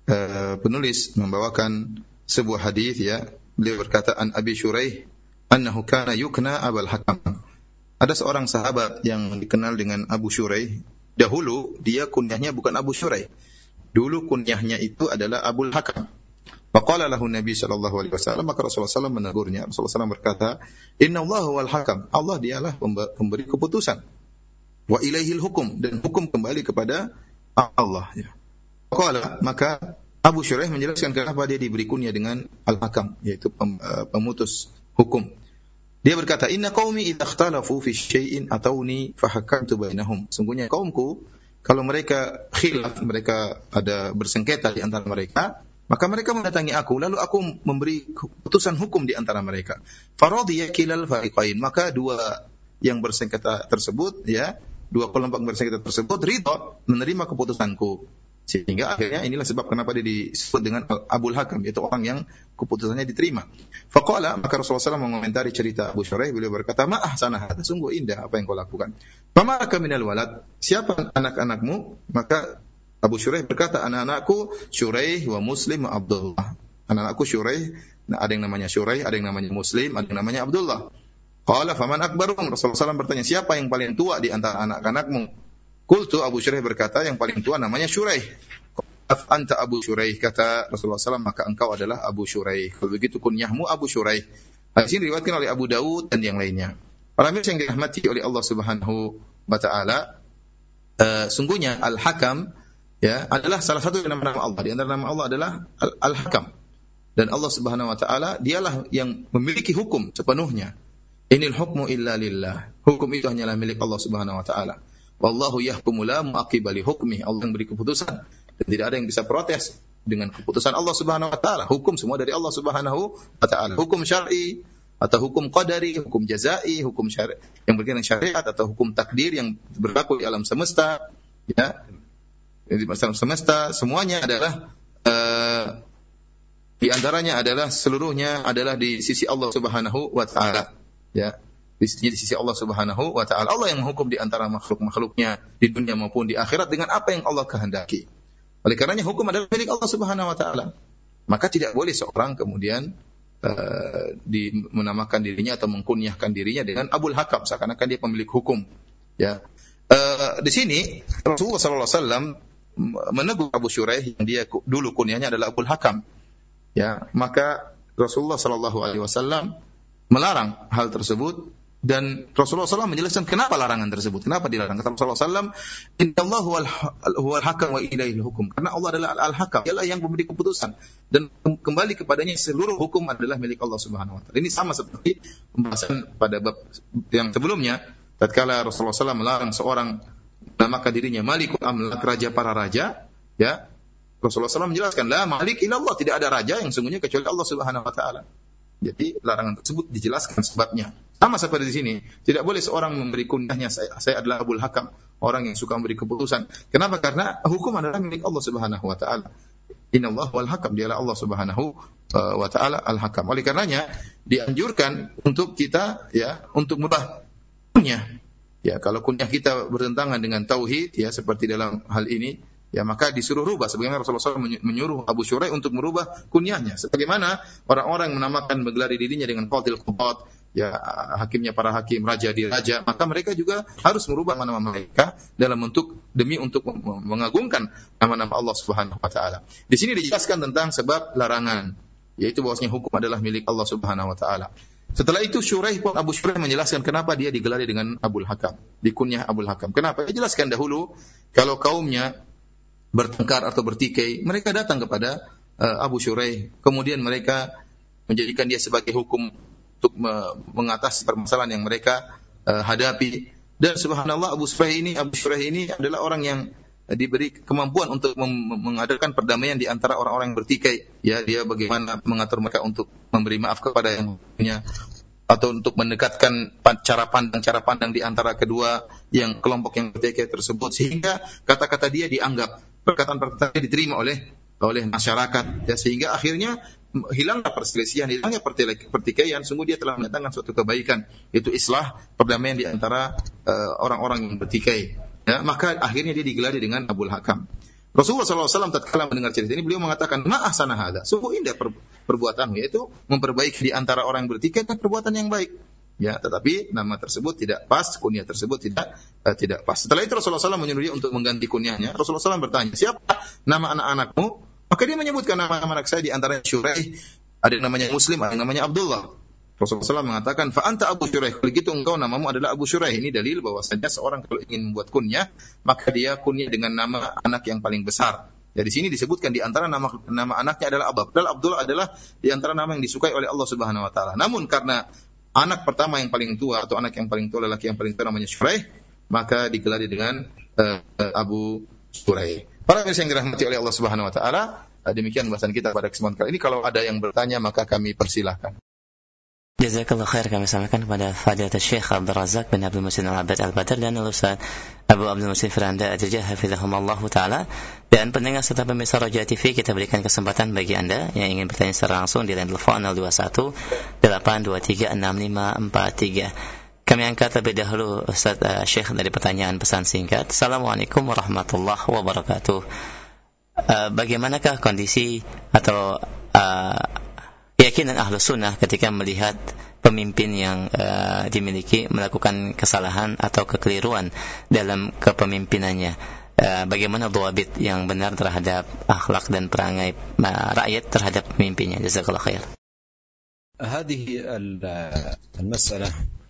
penulis membawakan sebuah hadis, ya. Beliau berkata, an Abi Shuraih annahu kana yukna Abul Hakam. Ada seorang sahabat yang dikenal dengan Abu Shuraih. Dahulu dia kunyahnya bukan Abu Shuraih. Dulu kunyahnya itu adalah Abul Hakam. Faqala lahu Nabi sallallahu alaihi wasallam, maka Rasulullah sallallahu alaihi wasallam menegurnya. Rasulullah sallallahu alaihi wasallam berkata, "Inna Allah huwal hakam." Allah dialah pemberi keputusan. Wa ilaihil hukum, dan hukum kembali kepada Allah, ya. Faqala, maka Abu Shuraih menjelaskan kenapa dia diberi kunyah dengan Al-Hakam, yaitu pemutus hukum. Dia berkata, "Inna qaumi idza ikhtalafu fi syai'in atawni fahakamtu bainahum." Sungguhnya kaumku kalau mereka khilaf, mereka ada bersengketa di antara mereka, maka mereka mendatangi aku, lalu aku memberi keputusan hukum di antara mereka. Faradiya kilal fariqain, maka dua yang bersengketa tersebut, ya, dua kelompok bersengketa tersebut ridha menerima keputusanku. Sehingga akhirnya inilah sebab kenapa dia disebut dengan Abul Hakam, yaitu orang yang keputusannya diterima. Faqala, maka Rasulullah sallallahu alaihi wasallam mengomentari cerita Abu Shuraih, beliau berkata, "Ma ahsana hadza, sungguh indah apa yang kau lakukan. Fama laka minal walad, siapa anak-anakmu?" Maka Abu Shuraih berkata, anak-anakku Shuraih wa Muslim wa Abdullah. Anak-anakku Shuraih, ada yang namanya Shuraih, ada yang namanya Muslim, ada yang namanya Abdullah. Qala faman akbaruhum, Rasulullah sallallahu alaihi wasallam bertanya, siapa yang paling tua di antara anak-anakmu? Qultu, Abu Shuraih berkata, yang paling tua namanya Shuraih. Anta Abu Shuraih, kata Rasulullah sallallahu alaihi wasallam, maka engkau adalah Abu Shuraih. Kalau begitu kunyahmu Abu Shuraih. Hadis ini diriwayatkan oleh Abu Dawud dan yang lainnya. Para mirsa yang dirahmati oleh Allah Subhanahu wa taala, uh, sungguhnya Al-Hakam, ya, adalah salah satu nama-nama Allah. Di antara nama Allah adalah Al-Hakam. Dan Allah Subhanahu wa taala dialah yang memiliki hukum sepenuhnya. Inil hukmu illa lillah. Hukum itu hanyalah milik Allah Subhanahu wa taala. Wallahu yahkumu la mu'aqqiba li hukmihi. Allah yang beri keputusan dan tidak ada yang bisa protes dengan keputusan Allah Subhanahu wa taala. Hukum semua dari Allah Subhanahu wa taala. Hukum syar'i atau hukum qadari, hukum jazai, hukum syari' yang berkaitan dengan syariat atau hukum takdir yang berlaku di alam semesta, ya. Di alam semesta semuanya adalah uh, di antaranya adalah seluruhnya adalah di sisi Allah Subhanahu wa taala, ya. Di sisi Allah Subhanahu wa taala. Allah yang menghukum di antara makhluk-makhluknya di dunia maupun di akhirat dengan apa yang Allah kehendaki. Oleh karenanya hukum adalah milik Allah Subhanahu wa taala. Maka tidak boleh seorang kemudian uh, di, menamakan dirinya atau mengkunyahkan dirinya dengan Abul Hakam seakan-akan dia pemilik hukum. Ya. Uh, di sini Rasulullah sallallahu alaihi wasallam menegur Abu Shuraih yang dia dulu kunyahnya adalah Abul Hakam. Ya, maka Rasulullah sallallahu alaihi wasallam melarang hal tersebut. Dan Rasulullah shallallahu alaihi wasallam menjelaskan kenapa larangan tersebut, kenapa dilarang. Kata Rasulullah shallallahu alaihi wasallam, Innallahu huwal hakam wa ilaihil hukum. Karena Allah adalah al-hakam, dialah yang memberi keputusan. Dan kembali kepadanya seluruh hukum adalah milik Allah Subhanahu wa taala. Ini sama seperti pembahasan pada bab yang sebelumnya, tatkala Rasulullah shallallahu alaihi wasallam melarang seorang menamakan dirinya Malikul Amlak, raja para raja, ya. Rasulullah shallallahu alaihi wasallam menjelaskan, la malik illallah, tidak ada raja yang sungguhnya kecuali Allah Subhanahu wa taala. Jadi larangan tersebut dijelaskan sebabnya. Sama seperti di sini, tidak boleh seorang memberi kunyahnya saya, saya adalah Abul Hakam, orang yang suka memberi keputusan. Kenapa? Karena hukum adalah milik Allah Subhanahu wa taala. Innallaha wal hakam, dialah Allah Subhanahu wa taala al-hakam. Oleh karenanya dianjurkan untuk kita ya untuk merubah kunyah. Ya, kalau kunyah kita bertentangan dengan tauhid ya seperti dalam hal ini, ya maka disuruh rubah. Sebagaimana Rasulullah shallallahu alaihi wasallam menyuruh Abu Shuraih untuk merubah kunyahnya. Sebagaimana orang-orang menamakan menggelari dirinya dengan Qadil Qudat, ya hakimnya para hakim, raja di raja, maka mereka juga harus merubah nama mereka dalam bentuk demi untuk mengagungkan nama-nama Allah Subhanahu wa taala. Di sini dijelaskan tentang sebab larangan, yaitu bahwasanya hukum adalah milik Allah Subhanahu wa taala. Setelah itu Shuraih pun Abu Shuraih menjelaskan kenapa dia digelari dengan Abul Hakam, dikunyah Abul Hakam. Kenapa? Dia jelaskan dahulu kalau kaumnya bertengkar atau bertikai, mereka datang kepada uh, Abu Shuraih, kemudian mereka menjadikan dia sebagai hukum untuk mengatasi permasalahan yang mereka uh, hadapi. Dan subhanallah Abu Shuraih ini, Abu Shuraih ini adalah orang yang diberi kemampuan untuk mem- mengadakan perdamaian di antara orang-orang yang bertikai. Ya, dia bagaimana mengatur mereka untuk memberi maaf kepada yang punya, atau untuk mendekatkan cara pandang cara pandang di antara kedua yang kelompok yang bertikai tersebut, sehingga kata-kata dia dianggap, perkataan-perkataan dia diterima oleh oleh masyarakat, ya, sehingga akhirnya hilanglah perselisihan, hilangnya pertikaian. Sungguh dia telah mendatangkan suatu kebaikan, yaitu islah, perdamaian di antara uh, orang-orang yang bertikai. Ya, maka akhirnya dia digelari dengan Abul Hakam. Rasulullah shallallahu alaihi wasallam tatkala mendengar cerita ini, beliau mengatakan, ma ahsana hadza, sungguh indah per- perbuatanmu, yaitu memperbaiki di antara orang yang bertikai dan perbuatan yang baik. Ya, tetapi nama tersebut tidak pas, kunyah tersebut tidak uh, tidak pas. Setelah itu Rasulullah shallallahu alaihi wasallam menyuruh dia untuk mengganti kunyahnya. Rasulullah shallallahu alaihi wasallam bertanya, siapa nama anak-anakmu? Maka dia menyebutkan nama anak saya, di antaranya Shuraih, ada yang namanya Muslim, ada yang namanya Abdullah. Rasulullah shallallahu alaihi wasallam mengatakan, fa anta Abu Shuraih, kalau gitu engkau namamu adalah Abu Shuraih. Ini dalil bahwasanya seorang kalau ingin membuat kunyah, maka dia kunyah dengan nama anak yang paling besar. Ya, di sini disebutkan di antara nama nama anaknya adalah Abdullah. Abdullah adalah di antara nama yang disukai oleh Allah Subhanahu wa taala. Namun karena anak pertama yang paling tua atau anak yang paling tua, lelaki yang paling tua namanya Shuraih, maka digelari dengan uh, uh, Abu Shuraih. Para pemirsa yang dirahmati oleh Allah Subhanahu wa taala, demikian bahasan kita pada kesempatan kali ini. Kalau ada yang bertanya maka kami persilahkan. Jazakallah khair, kami sampaikan kepada Fadilatul Syekh Abdul Razak bin Abdul Muhsin Al-Abbad Al-Badr dan Al-Ustaz Abu Abdul Muhsin Firanda Al-Jajah hafizahumullah taala. Dan pendengar serta pemirsa Roja T V, kita berikan kesempatan bagi Anda yang ingin bertanya secara langsung di line telepon nol dua satu delapan dua tiga enam lima empat tiga. Kami angkat lebih dahulu Ustaz uh, Syekh dari pertanyaan pesan singkat. Assalamualaikum warahmatullahi wabarakatuh. Uh, bagaimanakah kondisi atau uh, keyakinan Ahlus Sunnah ketika melihat pemimpin yang uh, dimiliki melakukan kesalahan atau kekeliruan dalam kepemimpinannya? Uh, bagaimana dhawabit yang benar terhadap akhlak dan perangai uh, rakyat terhadap pemimpinnya? Jazakallah khair. هذه المسألة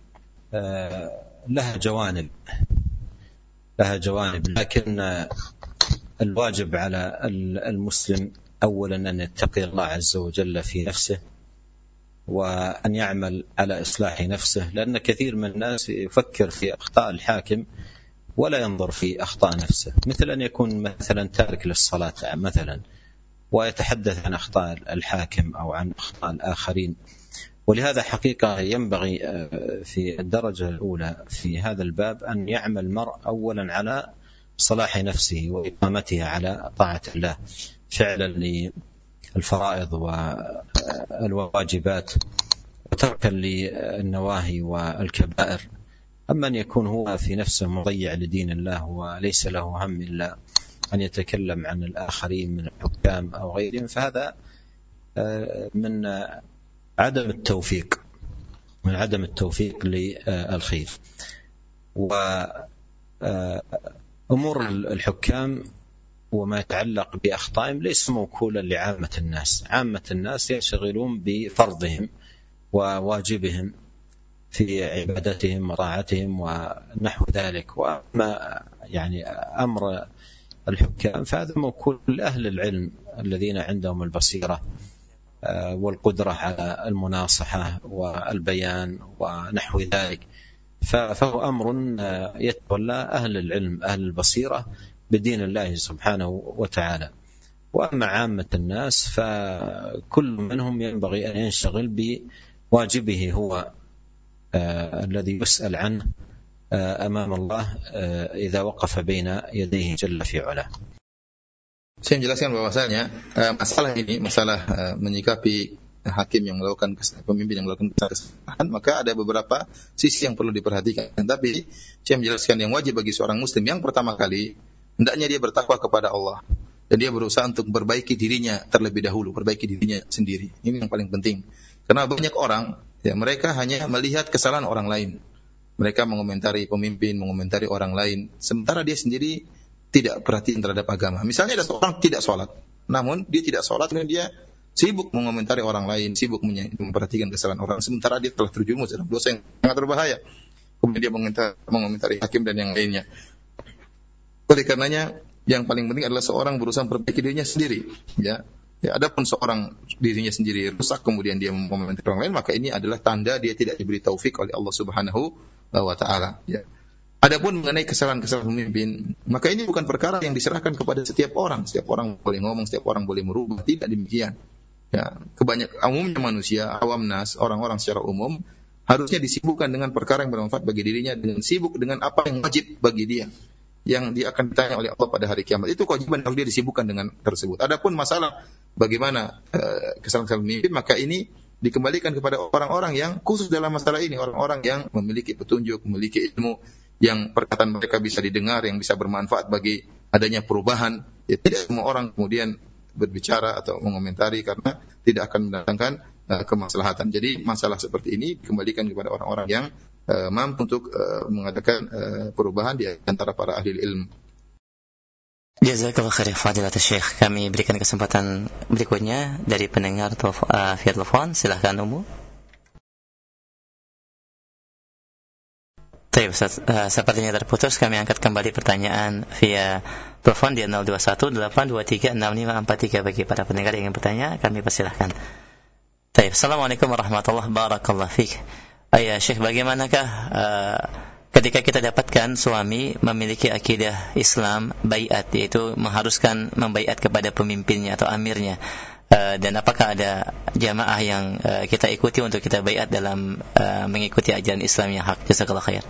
لها جوانب لها جوانب لكن الواجب على المسلم أولا أن يتقي الله عز وجل في نفسه وأن يعمل على إصلاح نفسه، لأن كثير من الناس يفكر في أخطاء الحاكم ولا ينظر في أخطاء نفسه، مثل أن يكون مثلا تارك للصلاة مثلا ويتحدث عن أخطاء الحاكم أو عن أخطاء الآخرين. ولهذا حقيقة ينبغي في الدرجة الأولى في هذا الباب أن يعمل المرء أولا على صلاح نفسه وإقامتها على طاعة الله فعلا للفرائض والواجبات وتركا للنواهي والكبائر. أما أن يكون هو في نفسه مضيع لدين الله وليس له هم إلا أن يتكلم عن الآخرين من الحكام أو غيرهم، فهذا من عدم التوفيق من عدم التوفيق للخير. وأمور الحكام وما يتعلق بأخطائهم ليس موكولا لعامة الناس. عامة الناس يشغلون بفرضهم وواجبهم في عبادتهم وطاعتهم ونحو ذلك، وما يعني أمر الحكام فهذا موكول لأهل العلم الذين عندهم البصيرة والقدرة على المناصحة والبيان ونحو ذلك، فهو أمر يتولى أهل العلم أهل البصيرة بدين الله سبحانه وتعالى. وأما عامة الناس فكل منهم ينبغي أن ينشغل بواجبه هو آه الذي يسأل عنه آه أمام الله آه إذا وقف بين يديه جل في علاه. Saya menjelaskan bahwasanya uh, masalah ini, masalah uh, menyikapi hakim yang melakukan pemimpin yang melakukan kesalahan, maka ada beberapa sisi yang perlu diperhatikan. Tapi saya menjelaskan yang wajib bagi seorang muslim yang pertama kali hendaknya dia bertakwa kepada Allah dan dia berusaha untuk memperbaiki dirinya terlebih dahulu, perbaiki dirinya sendiri. Ini yang paling penting. Karena banyak orang ya mereka hanya melihat kesalahan orang lain. Mereka mengomentari pemimpin, mengomentari orang lain, sementara dia sendiri tidak perhatian terhadap agama. Misalnya ada seorang tidak sholat, namun dia tidak sholat dan dia sibuk mengomentari orang lain, sibuk memperhatikan kesalahan orang, sementara dia telah terjerumus dalam dosa yang sangat berbahaya. Kemudian dia mengomentari hakim dan yang lainnya. Oleh karenanya, yang paling penting adalah seorang berusaha memperbaiki dirinya sendiri. Ya, ya adapun seorang dirinya sendiri rusak, kemudian dia mengomentari orang lain, maka ini adalah tanda dia tidak diberi taufik oleh Allah Subhanahu wa Ta'ala. Ya. Adapun mengenai kesalahan-kesalahan pemimpin, maka ini bukan perkara yang diserahkan kepada setiap orang. Setiap orang boleh ngomong, setiap orang boleh merubah. Tidak demikian. Ya, kebanyakan umumnya manusia, awam nas, orang-orang secara umum harusnya disibukkan dengan perkara yang bermanfaat bagi dirinya, dengan sibuk dengan apa yang wajib bagi dia, yang dia akan ditanya oleh Allah pada hari kiamat. Itu kewajiban kalau dia disibukkan dengan tersebut. Adapun masalah bagaimana uh, kesalahan-kesalahan pemimpin, maka ini dikembalikan kepada orang-orang yang khusus dalam masalah ini, orang-orang yang memiliki petunjuk, memiliki ilmu, yang perkataan mereka bisa didengar, yang bisa bermanfaat bagi adanya perubahan. Ya, tidak semua orang kemudian berbicara atau mengomentari karena tidak akan mendatangkan uh, kemaslahatan. Jadi masalah seperti ini dikembalikan kepada orang-orang yang uh, mampu untuk uh, mengadakan uh, perubahan di antara para ahli ilmu. Jazakallah khair fadilat Syekh. Kami berikan kesempatan berikutnya dari pendengar telef- uh, via telepon. Silahkan Umu. Baik, Ustaz, uh, sepertinya terputus. Kami angkat kembali pertanyaan via telepon di nol dua satu delapan dua tiga enam lima empat tiga bagi para pendengar yang ingin bertanya. Kami persilahkan. Baik, Assalamualaikum warahmatullahi wabarakatuh. Fik. Ayah Syekh, bagaimanakah uh, ketika kita dapatkan suami memiliki akidah Islam baiat, yaitu mengharuskan membaiat kepada pemimpinnya atau amirnya, uh, dan apakah ada jamaah yang uh, kita ikuti untuk kita baiat dalam uh, mengikuti ajaran Islam yang hak? Jazakallahu khair.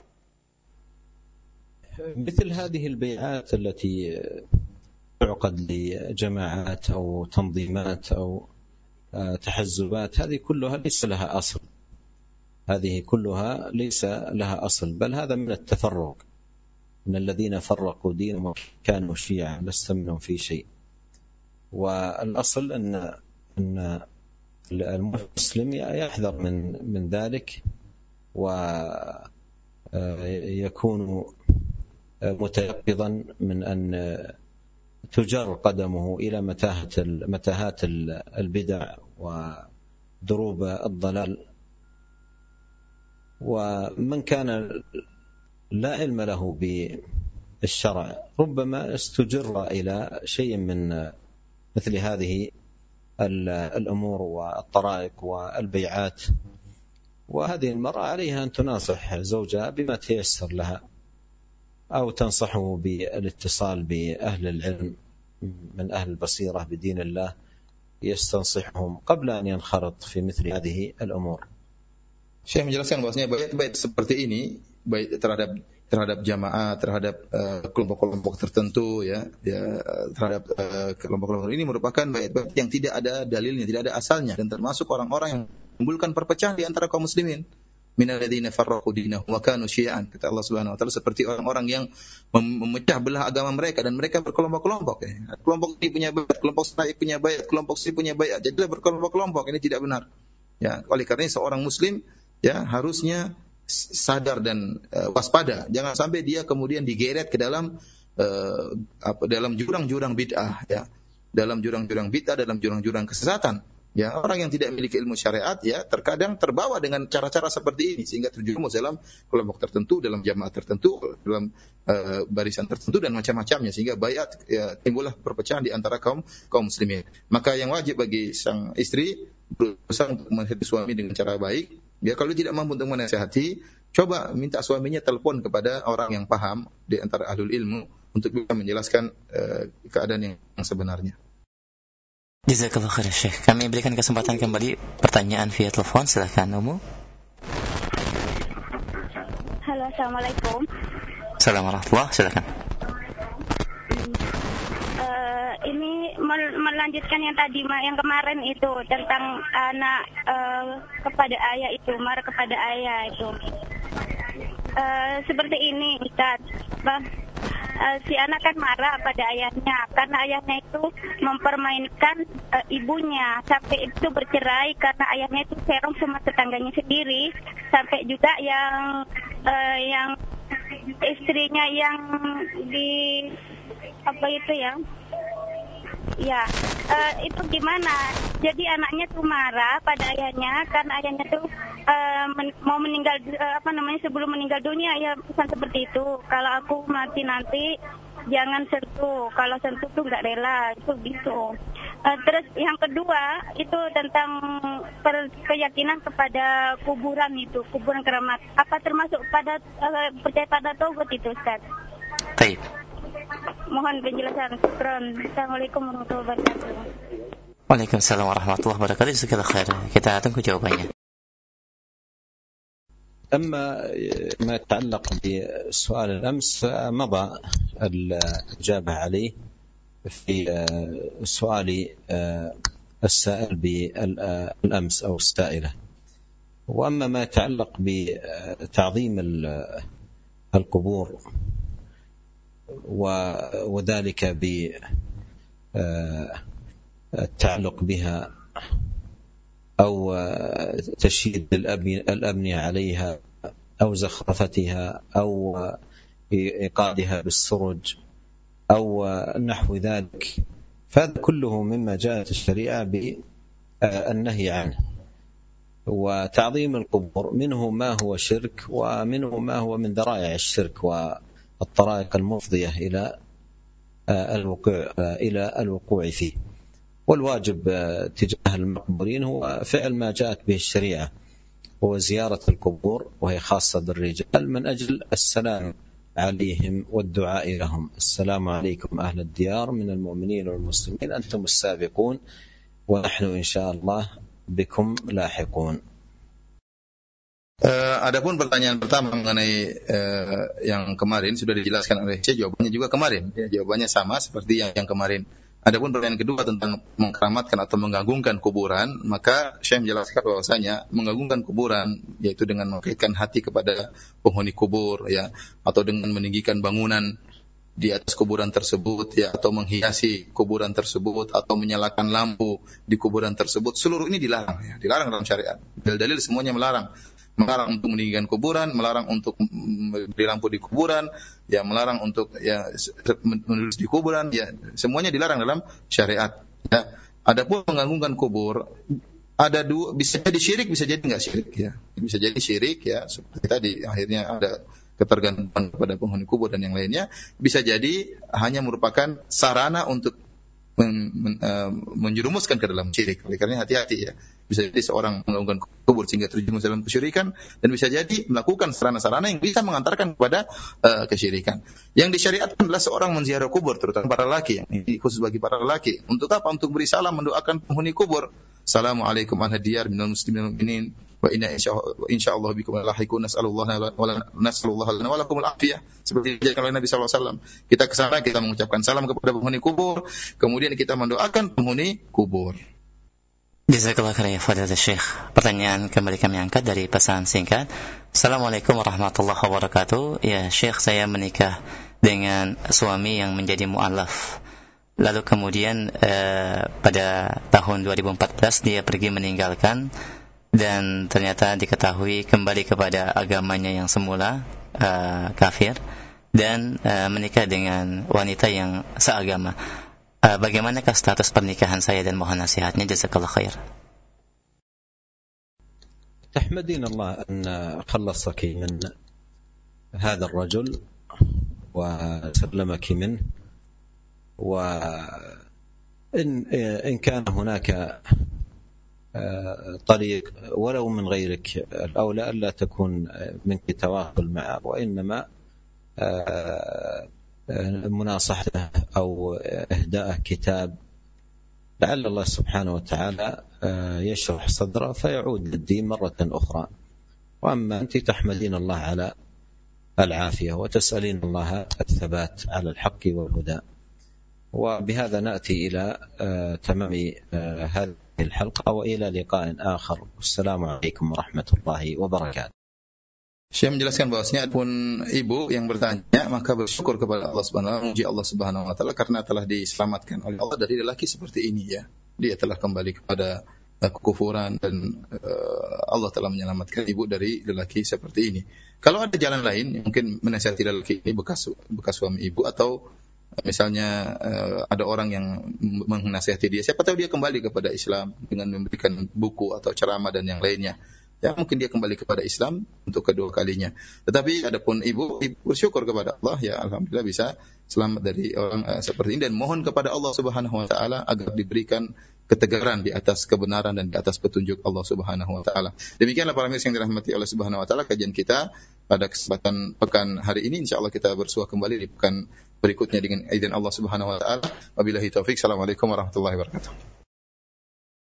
مثل هذه البيعات التي تعقد لجماعات أو تنظيمات أو تحزبات، هذه كلها ليس لها أصل هذه كلها ليس لها أصل بل هذا من التفرق، من الذين فرقوا دينهم كانوا شيعا لست منهم في شيء. والأصل أن أن المسلم يحذر من من ذلك ويكون متيقظا من أن تجر قدمه إلى متاهة متاهات البدع ودروب الضلال. ومن كان لا علم له بالشرع ربما استجر إلى شيء من مثل هذه الأمور والطرائق والبيعات، وهذه المرأة عليها أن تناصح زوجها بما تيسر لها أو تنصحه بالاتصال بأهل العلم من أهل البصيرة بدين الله يستنصحهم قبل أن ينخرط في مثل هذه الأمور. Syekh menjelaskan bahwasanya bait-bait seperti ini, bait terhadap terhadap jamaah, terhadap uh, kelompok-kelompok tertentu, ya, ya terhadap uh, kelompok-kelompok ini merupakan bait-bait yang tidak ada dalilnya, tidak ada asalnya, dan termasuk orang-orang yang menimbulkan perpecahan di antara kaum muslimin. Minal ladzina farraqu dinahum wa kanu syi'an, kata Allah Subhanahu wa taala, seperti orang-orang yang memecah belah agama mereka dan mereka berkelompok-kelompok, ya. Kelompok ini punya bait, kelompok ini punya bait, kelompok ini punya bait. Jadilah berkelompok-kelompok, ini tidak benar. Ya, oleh karena seorang muslim, ya, harusnya sadar dan uh, waspada, jangan sampai dia kemudian digeret ke dalam uh, apa, dalam jurang-jurang bid'ah, ya, dalam jurang-jurang bid'ah, dalam jurang-jurang kesesatan. Ya, orang yang tidak memiliki ilmu syariat, ya, terkadang terbawa dengan cara-cara seperti ini sehingga terjerumus dalam kelompok tertentu, dalam jamaah tertentu, dalam uh, barisan tertentu dan macam-macamnya, sehingga bayat, ya, timbullah perpecahan di antara kaum kaum muslimin. Maka yang wajib bagi sang istri berusaha untuk menasihati suami dengan cara baik. Ya, kalau tidak mampu untuk menasihati, coba minta suaminya telepon kepada orang yang paham di antara ahlul ilmu untuk bisa menjelaskan uh, keadaan yang, yang sebenarnya. Jazakallah khair Syekh. Kami berikan kesempatan kembali pertanyaan via telepon. Silakan Umu. Halo, assalamualaikum. Assalamualaikum warahmatullahi wabarakatuh. Silakan. Uh, ini melanjutkan yang tadi, yang kemarin itu tentang anak uh, kepada ayah itu, marah kepada ayah itu. Uh, seperti ini, Ustaz. Bang, uh, si anak kan marah pada ayahnya karena ayahnya itu mempermainkan uh, ibunya sampai itu bercerai karena ayahnya itu serong sama tetangganya sendiri, sampai juga yang uh, yang istrinya yang di apa itu ya? Ya, uh, itu gimana? Jadi anaknya tuh marah pada ayahnya karena ayahnya tuh uh, men- mau meninggal, uh, apa namanya sebelum meninggal dunia, ya pesan seperti itu. Kalau aku mati nanti jangan sentuh, kalau sentuh tuh nggak rela, itu gitu. Uh, terus yang kedua itu tentang per- keyakinan kepada kuburan itu, kuburan keramat. Apa termasuk pada uh, percaya pada tauhid itu, Ustaz? Baik. Mohon penjelasan. Assalamualaikum warahmatullahi wabarakatuh. Waalaikumsalam warahmatullahi wabarakatuh. Jazakallah khair. Kita tunggu jawabannya. أما ما يتعلق بسؤال الأمس مضى الإجابة عليه في سؤال السائل بالأمس أو السائلة. وأما ما يتعلق بتعظيم القبور وذلك بالتعلق بها أو تشييد الأبنية عليها أو زخرفتها أو إيقادها بالسرج أو نحو ذلك، فهذا كله مما جاءت الشريعة بالنهي عنه. وتعظيم القبور منه ما هو شرك ومنه ما هو من ذرائع الشرك والطرائق المفضية إلى الوقوع إلى الوقوع فيه. والواجب تجاه المقبورين هو فعل ما جاءت به الشريعة، هو زيارة القبور، وهي خاصة بالرجال من أجل السلام عليهم والدعاء لهم. السلام عليكم أهل الديار من المؤمنين والمسلمين، أنتم السابقون ونحن إن شاء الله bikum lahiqun. Uh, adapun pertanyaan pertama mengenai uh, yang kemarin sudah dijelaskan oleh Syekh, jawabannya juga kemarin, ya, jawabannya sama seperti yang, yang kemarin. Adapun pertanyaan kedua tentang mengkeramatkan atau menggagungkan kuburan, maka Syekh menjelaskan bahwasanya menggagungkan kuburan yaitu dengan mengkaitkan hati kepada penghuni kubur, ya, atau dengan meninggikan bangunan di atas kuburan tersebut, ya, atau menghiasi kuburan tersebut, atau menyalakan lampu di kuburan tersebut, seluruh ini dilarang, ya, dilarang dalam syariat. Dalil-dalil semuanya melarang, melarang untuk meninggikan kuburan, melarang untuk beri lampu di kuburan, ya, melarang untuk, ya, menulis di kuburan, ya, semuanya dilarang dalam syariat. Ya. Adapun menggagungkan kubur, ada dua, bisa jadi syirik, bisa jadi enggak syirik, ya, bisa jadi syirik, ya, seperti tadi akhirnya ada ketergantungan kepada penghuni kubur dan yang lainnya, bisa jadi hanya merupakan sarana untuk men, men, uh, menjerumuskan ke dalam syirik. Oleh karena hati-hati, ya. bisa jadi seorang mengagungkan kubur sehingga terjerumus dalam kesyirikan, dan bisa jadi melakukan sarana-sarana yang bisa mengantarkan kepada uh, kesyirikan. Yang disyariatkan adalah seorang menziarah kubur, terutama para lelaki, yang ini khusus bagi para lelaki. Untuk apa? Untuk beri salam, mendoakan penghuni kubur. Assalamualaikum ahla diyar minal muslimin mu'minin wa inna insyaallah bikum lahiqun, nas'alullah wa nas'alullah lana wa lakumul afiyah. Seperti diajarkan oleh Nabi sallallahu alaihi wasallam. Kita ke sana, kita mengucapkan salam kepada penghuni kubur, kemudian kita mendoakan penghuni kubur. Jazakallah khairan ya Fadilatul Syekh. Pertanyaan kembali kami angkat dari pesan singkat. Assalamualaikum warahmatullahi wabarakatuh. Ya Syekh, saya menikah dengan suami yang menjadi mu'alaf. Lalu kemudian eh, pada tahun dua ribu empat belas dia pergi meninggalkan, dan ternyata diketahui kembali kepada agamanya yang semula, eh, kafir, dan eh, menikah dengan wanita yang seagama. Uh, bagaimanakah status pernikahan saya, dan mohon nasihatnya, jazakallah khair. تحمدين الله أن خلصك من هذا الرجل وسلمك منه، وإن إن كان هناك طريق ولو من غيرك، الأولى ألا تكون منك تواصل معه، وإنما مناصحته أو إهداءه كتاب لعل الله سبحانه وتعالى يشرح صدره فيعود للدين مرة أخرى. وأما أنت تحمدين الله على العافية وتسألين الله الثبات على الحق والهدى. وبهذا نأتي إلى تمام هذه الحلقة وإلى لقاء آخر، والسلام عليكم ورحمة الله وبركاته. Syekh menjelaskan bahwasanya adapun ibu yang bertanya, maka bersyukur kepada Allah Subhanahu wa taala, memuji Allah Subhanahu wa taala karena telah diselamatkan oleh Allah dari lelaki seperti ini ya. Dia telah kembali kepada uh, kekufuran, dan uh, Allah telah menyelamatkan ibu dari lelaki seperti ini. Kalau ada jalan lain, mungkin menasihati lelaki ini bekas bekas suami ibu, atau uh, misalnya uh, ada orang yang menasihati dia, siapa tahu dia kembali kepada Islam dengan memberikan buku atau ceramah dan yang lainnya. Ya, mungkin dia kembali kepada Islam untuk kedua kalinya. Tetapi adapun ibu, ibu bersyukur kepada Allah, ya alhamdulillah bisa selamat dari orang uh, seperti ini, dan mohon kepada Allah Subhanahu wa taala agar diberikan ketegaran di atas kebenaran dan di atas petunjuk Allah Subhanahu wa taala. Demikianlah para mirsa yang dirahmati Allah Subhanahu wa taala, kajian kita pada kesempatan pekan hari ini. Insyaallah kita bersua kembali di pekan berikutnya dengan izin Allah Subhanahu wa taala. Wabillahi taufik. Assalamualaikum warahmatullahi wabarakatuh.